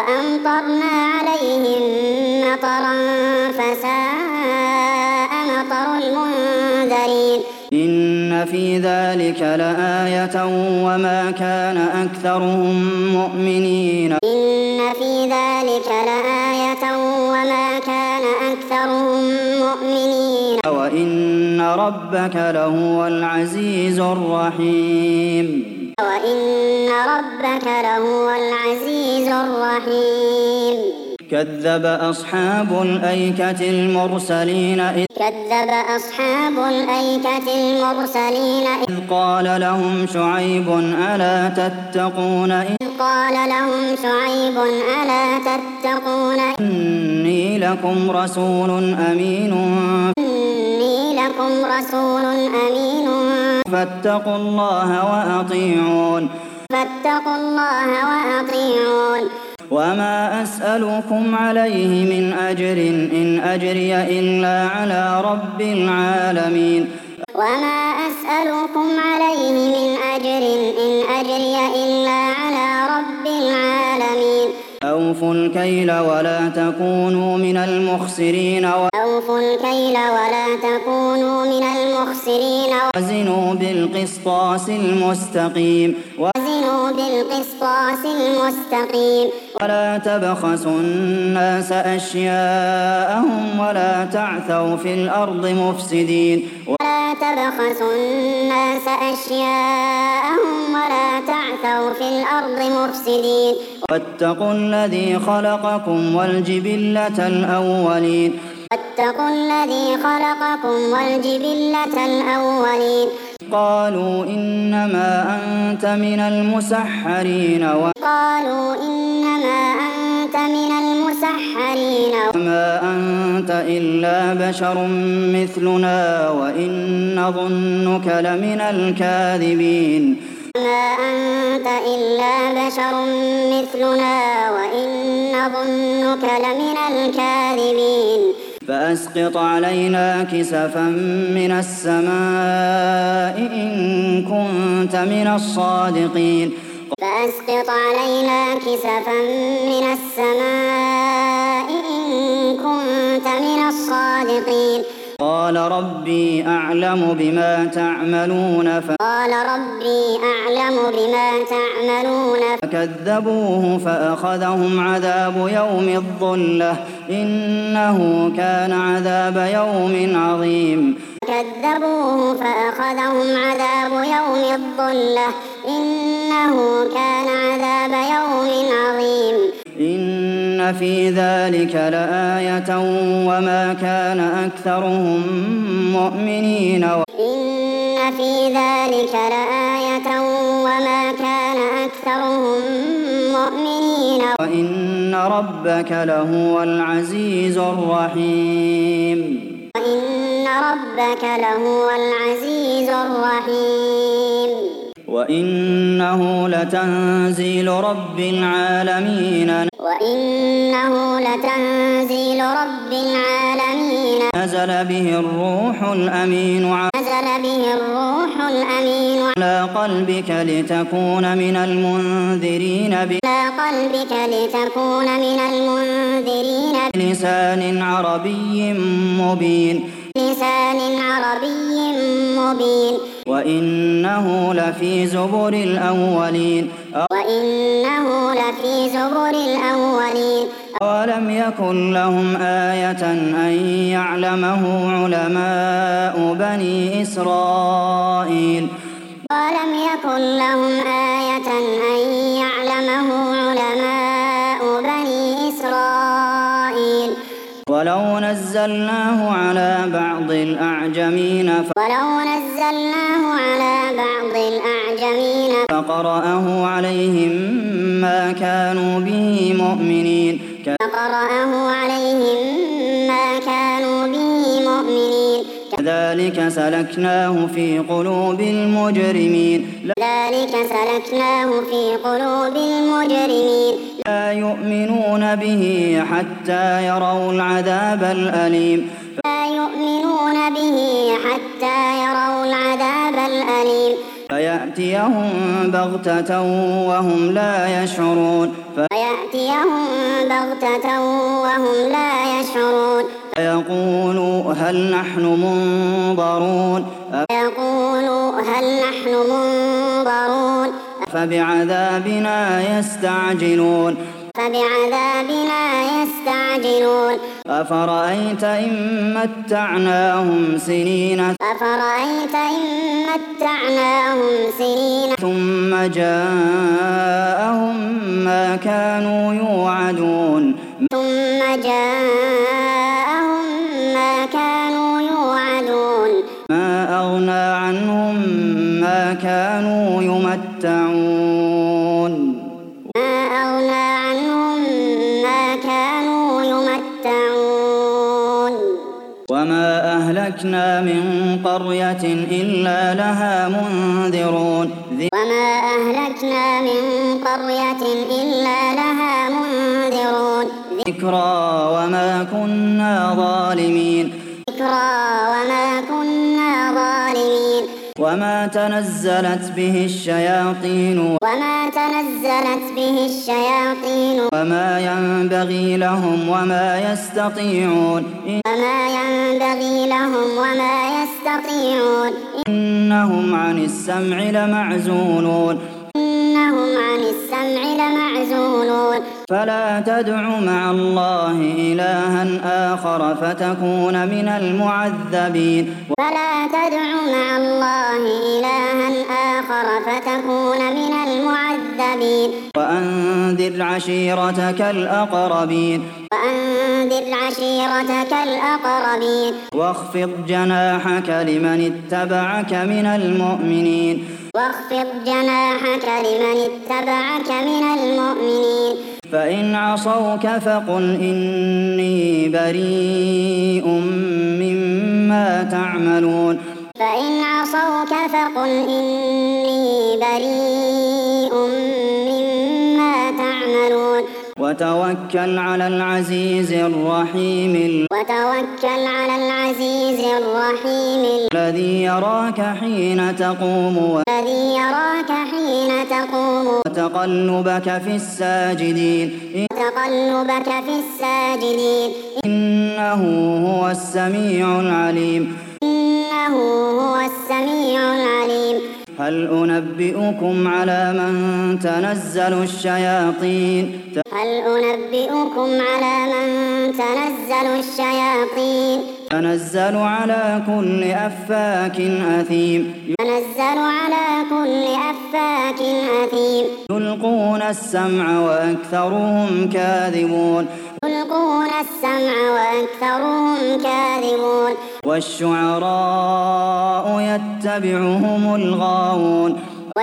إن في ذلك لآية وما كان أكثرهم مؤمنين وإن ربك لهو العزيز الرحيم كذب أصحاب الأيكة المرسلين إذ قال لهم شعيب ألا تتقون إني لكم رسول أمين فاتقوا الله وأطيعون وما أسألكم عليه من أجر إن أجري إلا على رب العالمين أوفوا الكيل ولا تكونوا من المخسرين وزنوا بالقسطاس المستقيم بالقسطاس المستقيم ولا تبخسوا الناس أشياءهم ولا تعثوا في الأرض مفسدين ولا تبخسوا الناس أشياءهم ولا تعثوا في الأرض مفسدين واتقوا الذي خلقكم والجبلة الأولين واتقوا الذي خلقكم والجبلة الأولين قالوا إنما أنت من المسحرين قالوا إنما أنت من المسحرين وما أنت إلا بشر مثلنا وإن نظنك لمن الكاذبين ما أنت إلا بشر مثلنا وإن نظنك لمن الكاذبين فأسقط علينا كسفا من السماء إن كنت من الصادقين فأسقط علينا كسفا من السماء إن كنت من الصادقين قال ربي أعلم بما تعملون قال ربي أعلم بما تعملون فكذبوه فأخذهم عذاب يوم الظلة إنه كان عذاب يوم عظيم كذبوه فأخذهم عذاب يوم الظلة إنه كان عذاب يوم عظيم إن في ذلك لآية وما كان أكثرهم مؤمنين إن في ذلك لآية وما كان أكثرهم مؤمنين وإن ربك لهو العزيز الرحيم وإن ربك لهو العزيز الرحيم وإنه لتنزيل رب العالمين وإنه لتنزيل رب العالمين نزل به الروح الأمين على قلبك لتكون من المنذرين بلسان عربي مبين وإنه لفي زبر الأولين أولم يكن لهم آية أن يعلمه علماء بني إسرائيل ولم يكن لهم آية أن يعلمه علماء بني إسرائيل ولو نزلناه على بعض الأعجمين فقرأه عليهم ما كانوا به مؤمنين كذلك سلكناه في قلوب المجرمين لا يؤمنون به حتى يروا العذاب الأليم فيأتيهم بغتة وهم لا يشعرون فيقولوا هل نحن منظرون فبعذابنا يستعجلون أفرأيت إن متعناهم سنين ثم جاءهم ما كانوا يوعدون ما أغنى عنهم ما كانوا يمتعون وما أهلكنا من قرية إلا لها منذرون ذكرى وما كنا ظالمين وما تنزلت به الشياطين وما ينبغي لهم وما يستطيعون إنهم عن السمع لمعزولون السمع لمعزولون فلا تدع مع الله إلها آخر فتكون من المعذبين فلا تدع مع الله إلها آخر فتكون من المعذبين وأنذر عشيرتك الأقربين وأنذر عشيرتك الأقربين واخفض جناحك لمن اتبعك من المؤمنين واخفض جناحك لمن اتبعك من المؤمنين فإن عصوك فقل إني بريء مما تعملون فإن عصوك فقل إني بريء مما تعملون وتوكل على العزيز الرحيم وتوكل على العزيز الرحيم الذي يراك حين تقوم الذي يراك حين تقوم وتقلبك في الساجدين وتقلبك في الساجدين إنه هو السميع العليم إنه هو السميع العليم هل أنبئكم على من تنزل الشياطين هل أنبئكم على من تنزل الشياطين تنزل على كل أفاك أثيم تنزل على كل أفاك أثيم يلقون السمع وأكثرهم كاذبون يلقون السمع وأكثرهم كاذبون والشعراء يتبعهم الغاوون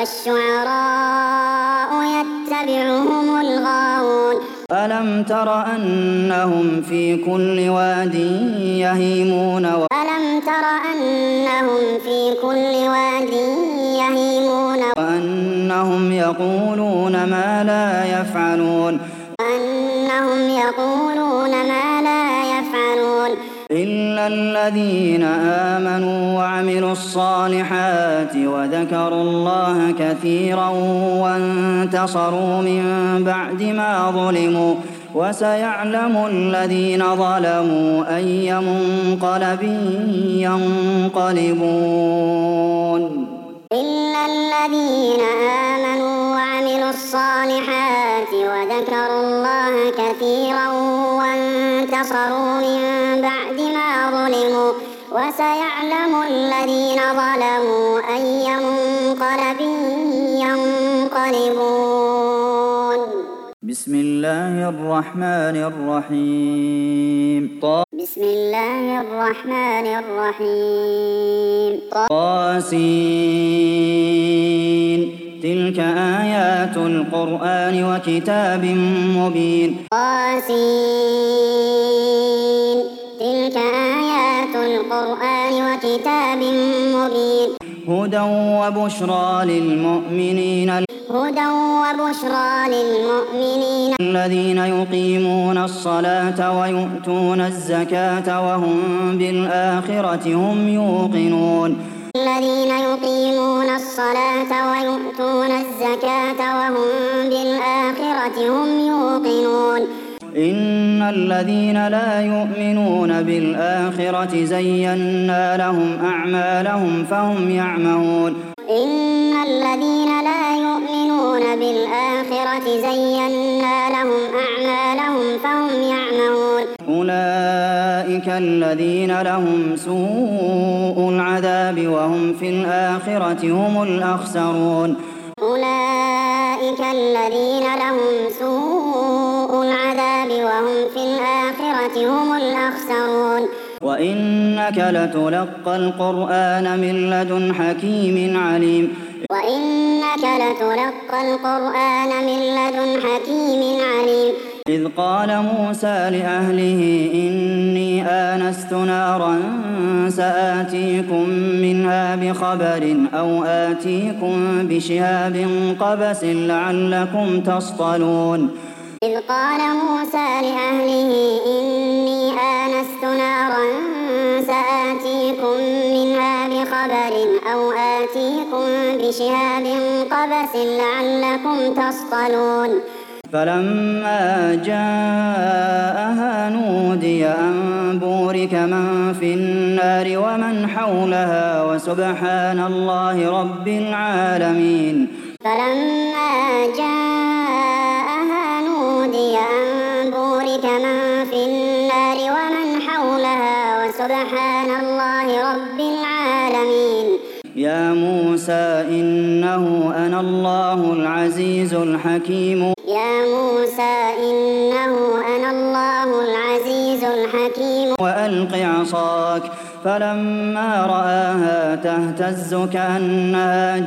والشعراء يتبعهم الغاوون ألم تر أنهم في كل واد يهيمون ألم تر أنهم في كل واد يهيمون وأنهم يقولون ما لا يفعلون وأنهم يقولون ما لا يفعلون إلا الذين آمنوا وعملوا الصالحات وذكروا الله كثيرا وانتصروا من بعد ما ظلموا وسيعلم الذين ظلموا أي منقلب ينقلبون إلا الذين آمنوا وعملوا الصالحات وذكروا الله كثيرا وانتصروا من بعد ما ظلموا وسيعلم الذين ظلموا أي منقلب ينقلبون بسم الله الرحمن الرحيم بسم الله الرحمن الرحيم طاسين تلك آيات القرآن وكتاب مبين طاسين تلك آيات القرآن وكتاب مبين هدى وبشرى للمؤمنين هدى وبشرى للمؤمنين الذين يقيمون الصلاة ويؤتون الزكاة وهم بالآخرة هم يوقنون الذين يقيمون الصلاة ويؤتون الزكاة وهم بالآخرة هم يوقنون إن الذين لا يؤمنون بالآخرة زينا لهم أعمالهم فهم يعمهون إن الذين لا يؤمنون بالآخرة زينا لهم أعمالهم فهم يعمهون أولئك الذين لهم سوء العذاب وهم في الآخرة هم الأخسرون أولئك الذين لهم سوء العذاب وهم في الآخرة هم الأخسرون وإنك لتلقى القرآن من لدن حكيم عليم وإنك لتلقى القرآن من لدن حكيم عليم إذ قال موسى لأهله إني آنست نارا سآتيكم منها بخبر أو آتيكم بشهاب قبس لعلكم تصطلون إذ قال موسى لأهله إني آنست نارا سآتيكم منها بخبر أو آتيكم بشهاب قبس لعلكم تصطلون فلما جاءها نودي أن بورك من في النار ومن حولها وسبحان الله رب العالمين فلما جاءها موسى إنه أنا الله العزيز الحكيم يا موسى إنه أنا الله العزيز الحكيم وألق عصاك فلما رآها تهتز كأنها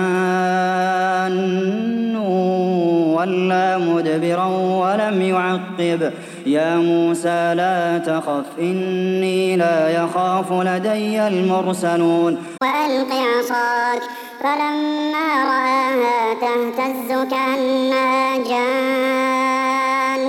جان ولى مدبرا ولم يعقب يا موسى لا تخف إني لا يخاف لدي المرسلون وألق عصاك فلما رآها تهتز كأنها جان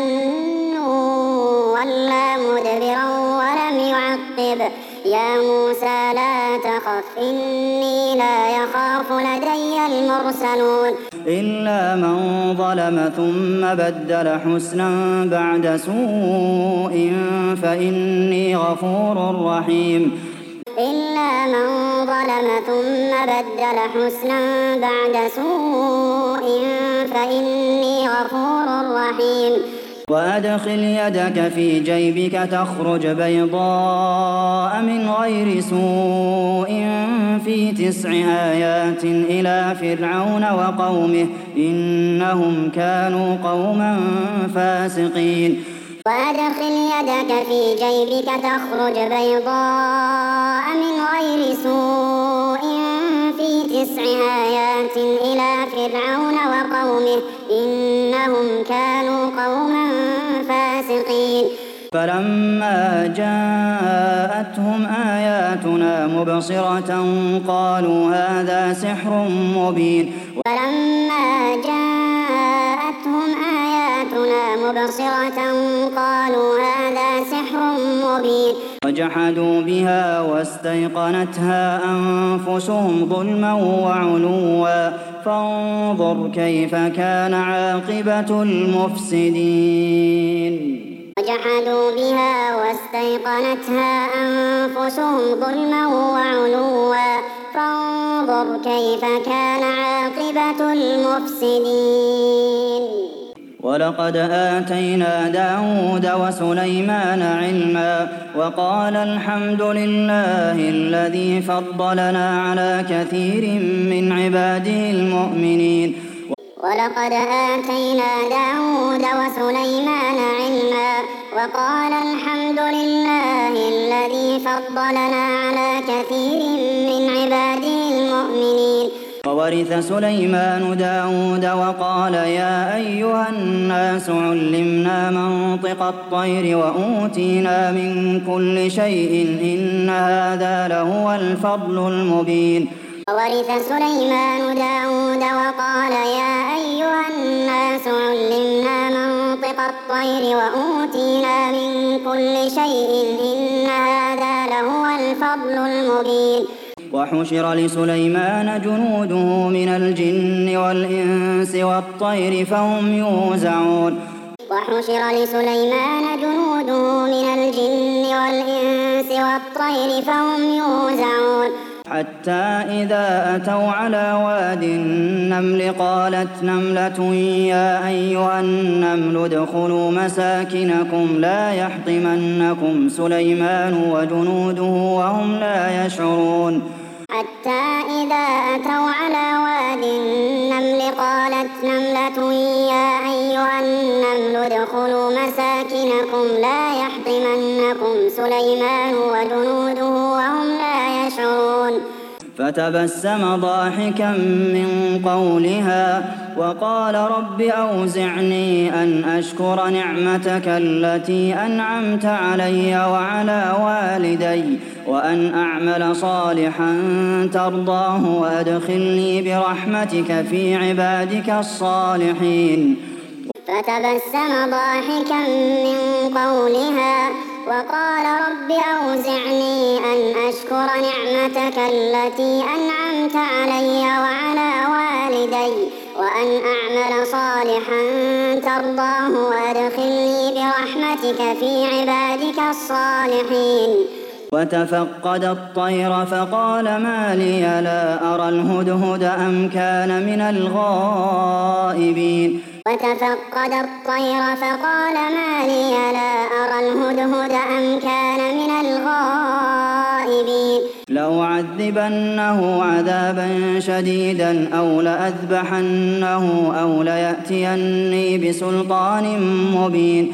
ولى مدبرا ولم يعقب يا موسى لا تخف إني لا يخاف لدي المرسلون إلا من ظلم ثم بدل حسنا بعد سوء فإني غفور رحيم إلا من ظلم ثم بدل حسنا بعد سوء فإني غفور رحيم وأدخل يدك في جيبك تخرج بيضاء من غير سوء في 9 آيات إلى فرعون وقومه إنهم كانوا قوما فاسقين وأدخل يدك في جيبك تخرج بيضاء من غير سوء في 9 آيات إلى فرعون وقومه إنهم كانوا قوما فاسقين فلما جاءتهم آياتنا مبصرة قالوا هذا سحر مبين فلما جاءتهم آياتنا مبصرة قالوا هذا سحر مبين وجحدوا بها واستيقنتها أنفسهم ظلما وعلوا فانظر كيف كان عاقبة المفسدين وجحدوا بها واستيقنتها أنفسهم ظلما وعلوا فانظر كيف كان عاقبة المفسدين ولقد آتينا داود وسليمان علما وقال الحمد لله الذي فضلنا على كثير من عباده المؤمنين ولقد آتينا داود وسليمان علما وقال الحمد لله الذي فضلنا على كثير من عباده المؤمنين وورث سليمان داود وقال يا أيها الناس علمنا منطق الطير وأوتينا من كل شيء إن هذا لهو الفضل المبين وورث سليمان داود وقال يا أيها الناس علمنا منطق الطير وأوتينا من كل شيء إن هذا لهو الفضل المبين وحشر لسليمان جنوده من الجن والإنس والطير فهم يوزعون وحشر لسليمان جنوده من الجن والإنس والطير فهم يوزعون حتى إذا أتوا على واد النمل قالت نملة يا أيها النمل ادخلوا مساكنكم لا يحطمنكم سليمان وجنوده وهم لا يشعرون حتى إذا أتوا على واد النمل قالت نملة يا أيها النمل ادخلوا مساكنكم لا يحطمنكم سليمان وجنوده وهم لا يشعرون فتبسم ضاحكا من قولها وقال رب أوزعني أن أشكر نعمتك التي أنعمت علي وعلى والدي وأن أعمل صالحا ترضاه وأدخلني برحمتك في عبادك الصالحين فتبسم ضاحكا من قولها وقال رب أوزعني أن أشكر نعمتك التي أنعمت علي وعلى والدي وأن أعمل صالحا ترضاه وأدخلني برحمتك في عبادك الصالحين وتفقد الطير فقال ما لي لا أرى الهدهد أم كان من الغائبين وتفقد الطير فقال ما لي لا أرى الهدهد أم كان من الغائبين لو لأعذبنه عذابا شديدا أو لأذبحنه أو ليأتيني بسلطان مبين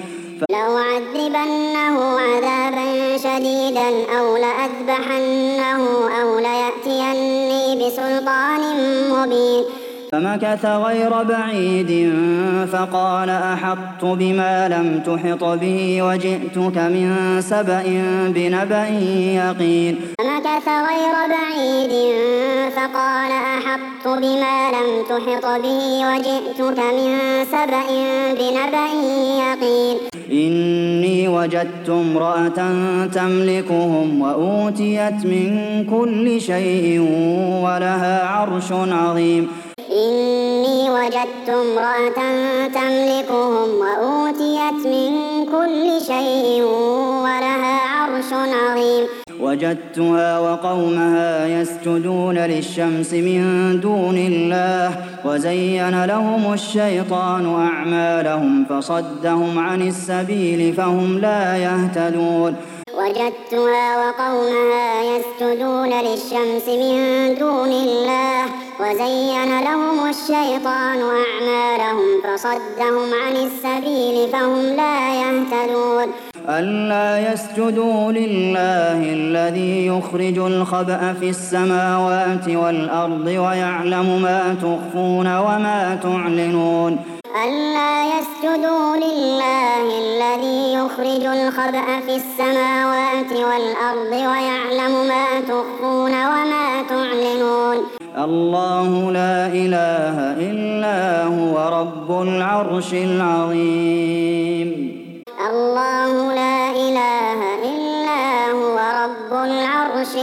لأعذبنه عذابا شديدا أو لأذبحنه أو ليأتيني بسلطان مبين فمكث غير بعيد فقال أحطت بما لم تحط به وجئتك من سبأ بنبأ يقين فمكث غير بعيد فقال أحطت بما لم تحط به وجئتك من سبأ بنبأ يقين إني وجدت امرأة تملكهم وأوتيت من كل شيء ولها عرش عظيم إني وجدت امرأة تملكهم وأوتيت من كل شيء ولها عرش عظيم وجدتها وقومها يسجدون للشمس من دون الله وزين لهم الشيطان أعمالهم فصدهم عن السبيل فهم لا يهتدون وجدتها وقومها يسجدون للشمس من دون الله وزين لهم الشيطان أعمالهم فصدهم عن السبيل فهم لا يهتدون ألا يسجدوا لله الذي يخرج الخبأ في السماوات والأرض ويعلم ما تخفون وما تعلنون ألا يسجدوا لله الذي يخرج الخبأ في السماوات والأرض ويعلم ما تخفون وما تعلنون الله لا إله إلا هو رب العرش العظيم الله لا إله إلا هو رب العرش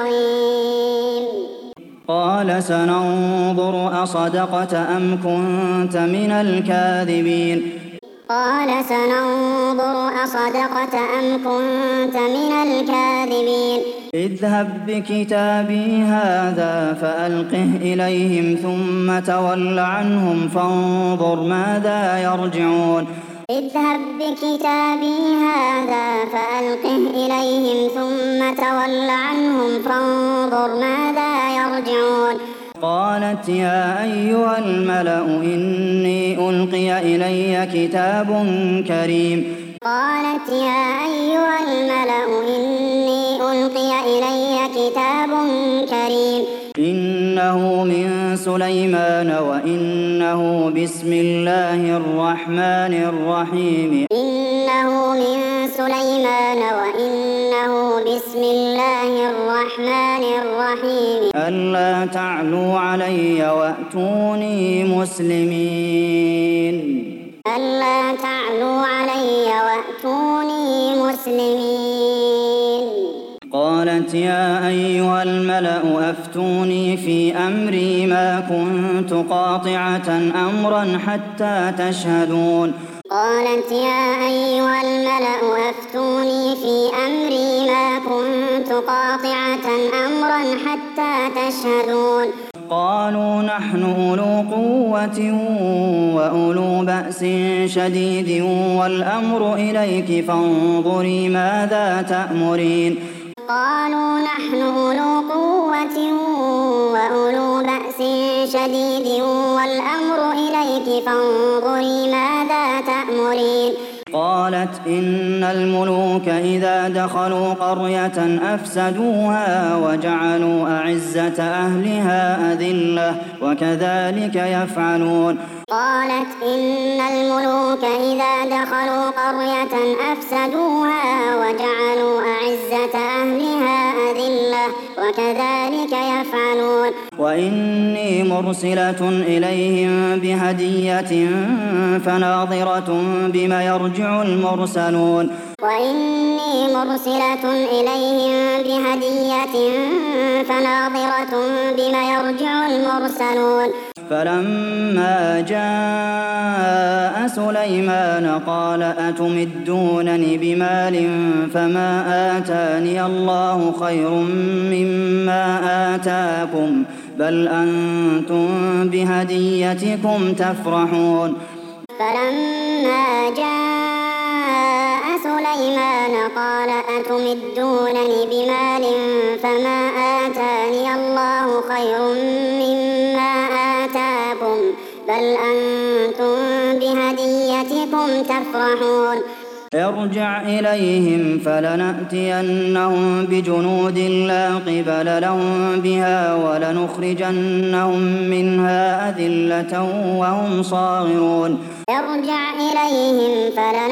العظيم قال سننظر أصدقت أم كنت من الكاذبين قال سننظر أصدقت أم كنت من الكاذبين اذهب بكتابي هذا فألقه إليهم ثم تول عنهم فانظر ماذا يرجعون اذهب بكتابي هذا فألقه إليهم ثم تول عنهم فانظر ماذا يرجعون قالت يا أيها الملأ إني ألقي إلي كتاب كريم قالت يا أيها الملأ إني ألقي إلي كتاب كريم إنه من سليمان وإنه بسم الله الرحمن الرحيم إنه من سليمان وإنه بسم الله الرحمن الرحيم ألا تعلوا علي وأتوني مسلمين ألا تعلوا علي وأتوني مسلمين قالت يا أيها الملأ أفتوني في أمري ما كنت قاطعة أمرا حتى تشهدون قالت يا أيها الملأ أفتوني في أمري ما كنت قاطعة أمرا حتى تشهدون قالوا نحن أولو قوة وأولو بأس شديد والأمر إليك فانظري ماذا تأمرين قالوا نحن أولو قوة وأولو بأس شديد والأمر إليك فانظري ماذا تأمرين قالت إن الملوك إذا دخلوا قرية أفسدوها وجعلوا أعزة أهلها أذلة وكذلك يفعلون قالت إن الملوك إذا دخلوا قرية أفسدوها وجعلوا أعزة أهلها أذلة وكذلك يفعلون وإني مرسلة إليهم بهدية فناظرة بما يرجع المرسلون وإني مرسلة إليهم بهدية فناظرة بما يرجع المرسلون فلما جاء سليمان قال أتمدونني بمال فما آتاني الله خير مما آتاكم بل أنتم بهديتكم تفرحون فلما جاء سليمان سليمان قال أتمدونني بمال فما آتاني الله خير مما آتاكم بل أنتم بهديتكم تفرحون ارجع إليهم فلنأتينهم بجنود لا قبل لهم بها ولنخرجنهم منها أذلة وهم صاغرون ارجع إليهم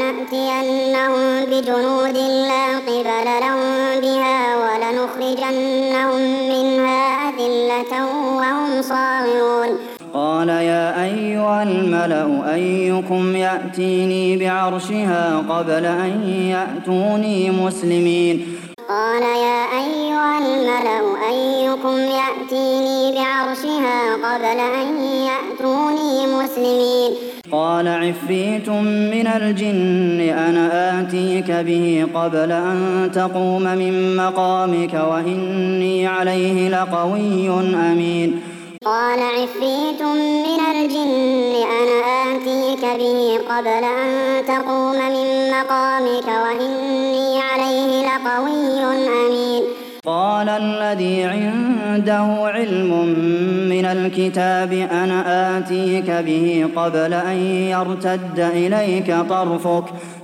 فلنأتينهم بجنود لا قبل لهم بها ولنخرجنهم منها أذلة وهم صاغرون قال يا أيها الملأ أيكم يأتيني بعرشها قبل أن يأتوني مسلمين قال يا أيها الملأ أيكم يأتيني بعرشها قبل أن يأتوني مسلمين قال عفريت من الجن أنا آتيك به قبل أن تقوم من مقامك وإني عليه لقوي أمين قال عفريت من الجن أنا آتيك به قبل أن تقوم من مقامك وإني عليه لقوي أمين قال الذي عنده علم من الكتاب أنا آتيك به قبل أن يرتد إليك طرفك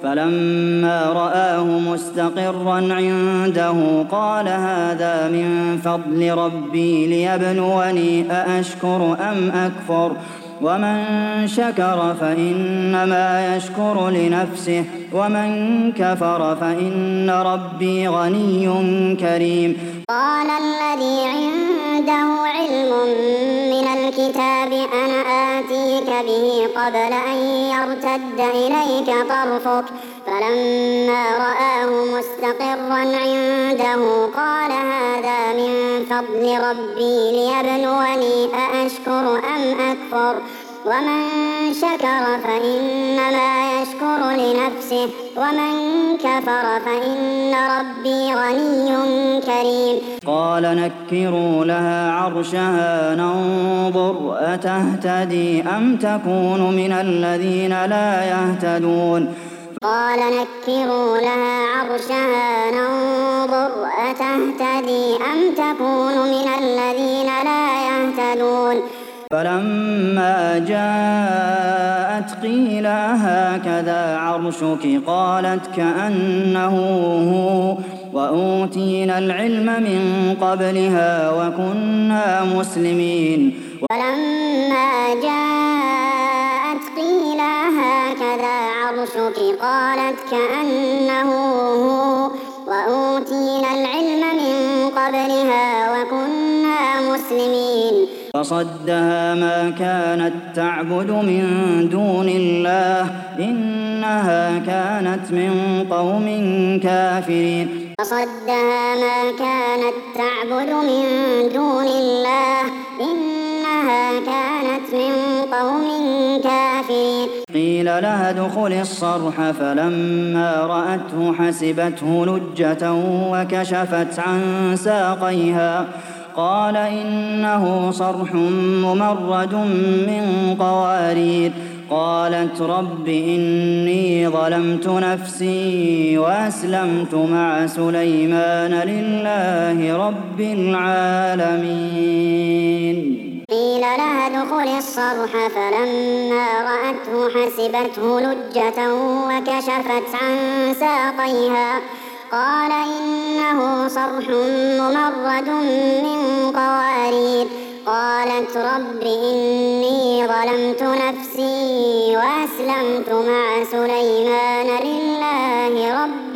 فلما رآه مستقرا عنده قال هذا من فضل ربي ليبلوني أأشكر أم أكفر ومن شكر فإنما يشكر لنفسه ومن كفر فإن ربي غني كريم قال الذي عنده علم من الكتاب أنا آتيك به قبل أن يرتد إليك طرفك فلما رآه مستقرا عنده قال هذا من فضل ربي ليبلوني أأشكر أم أكفر ومن شكر فإنما يشكر لنفسه ومن كفر فإن ربي غني كريم قال نكروا لها عرشها ننظر أتهتدي أم تكون من الذين لا يهتدون قال نكروا لها عرشها ننظر أتهتدي أم تكون من الذين لا يهتدون فلما جاءت قيل هكذا عرشك قالت كأنه هو وأوتينا العلم من قبلها وكنا مسلمين فلما جاءت قيل هكذا عرشك قالت كأنه هو وأوتينا العلم من قبلها وكنا مسلمين فصدها ما كانت تعبد من دون الله إنها كانت من قوم كافرين فصدها ما كانت تعبد من دون الله إنها كانت من قوم كافرين قيل لها ادخل الصرح فلما رأته حسبته لجة وكشفت عن ساقيها قال إنه صرح ممرد من قوارير قالت رب إني ظلمت نفسي وأسلمت مع سليمان لله رب العالمين قيل لها ادخل الصرح فلما رأته حسبته لجة وكشفت عن ساقيها قال إنه صرح ممرد من قوارير قالت رب إني ظلمت نفسي وأسلمت مع سليمان لله رب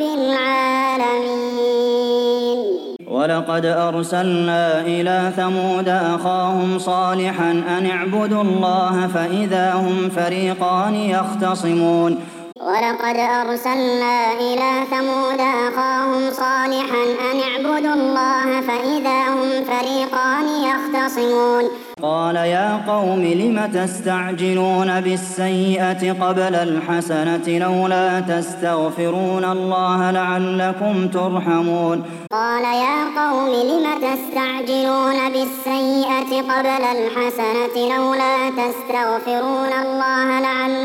العالمين ولقد أرسلنا إلى ثمود أخاهم صالحا أن اعبدوا الله فإذا هم فريقان يختصمون ولقد أرسلنا إلى ثمود أخاهم صالحا أن اعبدوا الله فإذا هم فريقان يختصمون قال يا قوم لم تستعجلون بالسيئة قبل الحسنة لولا تستغفرون الله لعلكم ترحمون قال يا قوم لم تستعجلون بالسيئة قبل الحسنة لولا تستغفرون الله لعلكم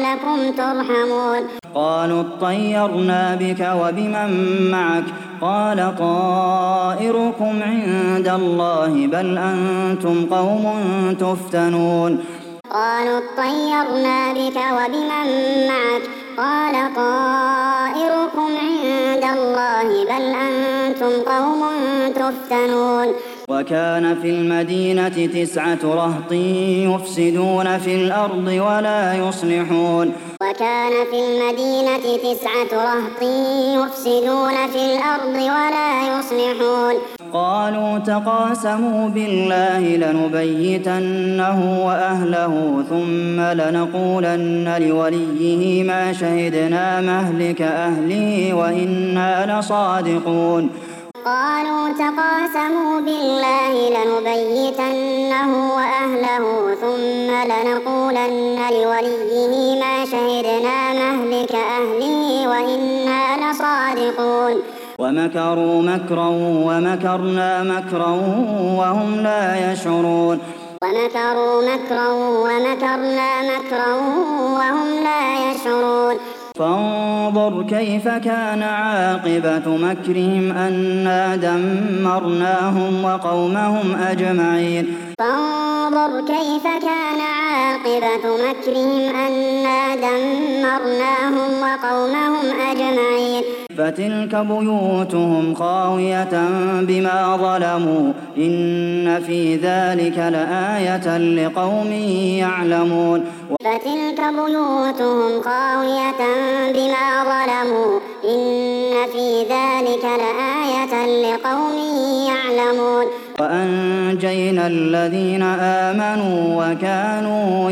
لعلكم ترحمون قالوا اطيرنا بك وبمن معك قال طائركم عند الله بل أنتم قوم تفتنون قالوا اطيرنا بك وبمن معك قال طائركم عند الله بل أنتم قوم تفتنون وكان في المدينة 9 رهط يفسدون في الأرض ولا يصلحون وكان في المدينة 9 رهط يفسدون في الأرض ولا يصلحون قالوا تقاسموا بالله لنبيتنه وأهله ثم لنقولن لوليه ما شهدنا مهلك أهله وإنا لصادقون قالوا تقاسموا بالله لنبيتنه وأهله ثم لنقولن لوليه ما شهدنا مهلك أهله وإنا لصادقون ومكروا مكرا ومكرنا مكرا وهم لا يشعرون ومكروا مكرا ومكرنا مكرا وهم لا يشعرون فانظر كيف كان عاقبة مكرهم أنا دمرناهم وقومهم أجمعين فانظر كيف كان عاقبة مكرهم أنا دمرناهم وقومهم أجمعين فتلك بيوتهم خاوية بما ظلموا إن في ذلك لآية لقوم يعلمون فتلك بيوتهم خاوية بما ظلموا إن في ذلك لآية لقوم يعلمون وأنجينا الذين آمنوا وكانوا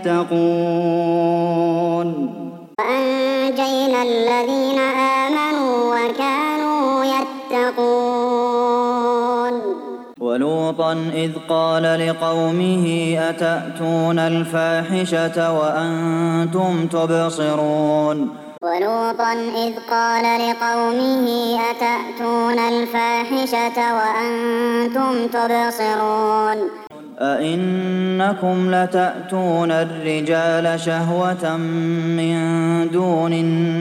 يتقون وأنجينا الذين آمنوا وكانوا يتقون ولوطا إذ قال لقومه أتأتون الفاحشة وأنتم تبصرون ولوطا إذ قال لقومه أتأتون الفاحشة وأنتم تبصرون أئنكم لتأتون الرجال شهوة من دون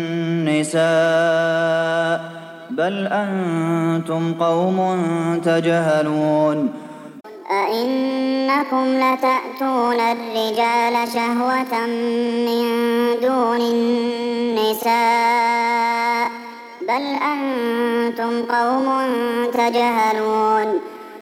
النساء بل أنتم قوم تجهلون أئنكم لتأتون الرجال شهوة من دون النساء بل أنتم قوم تجهلون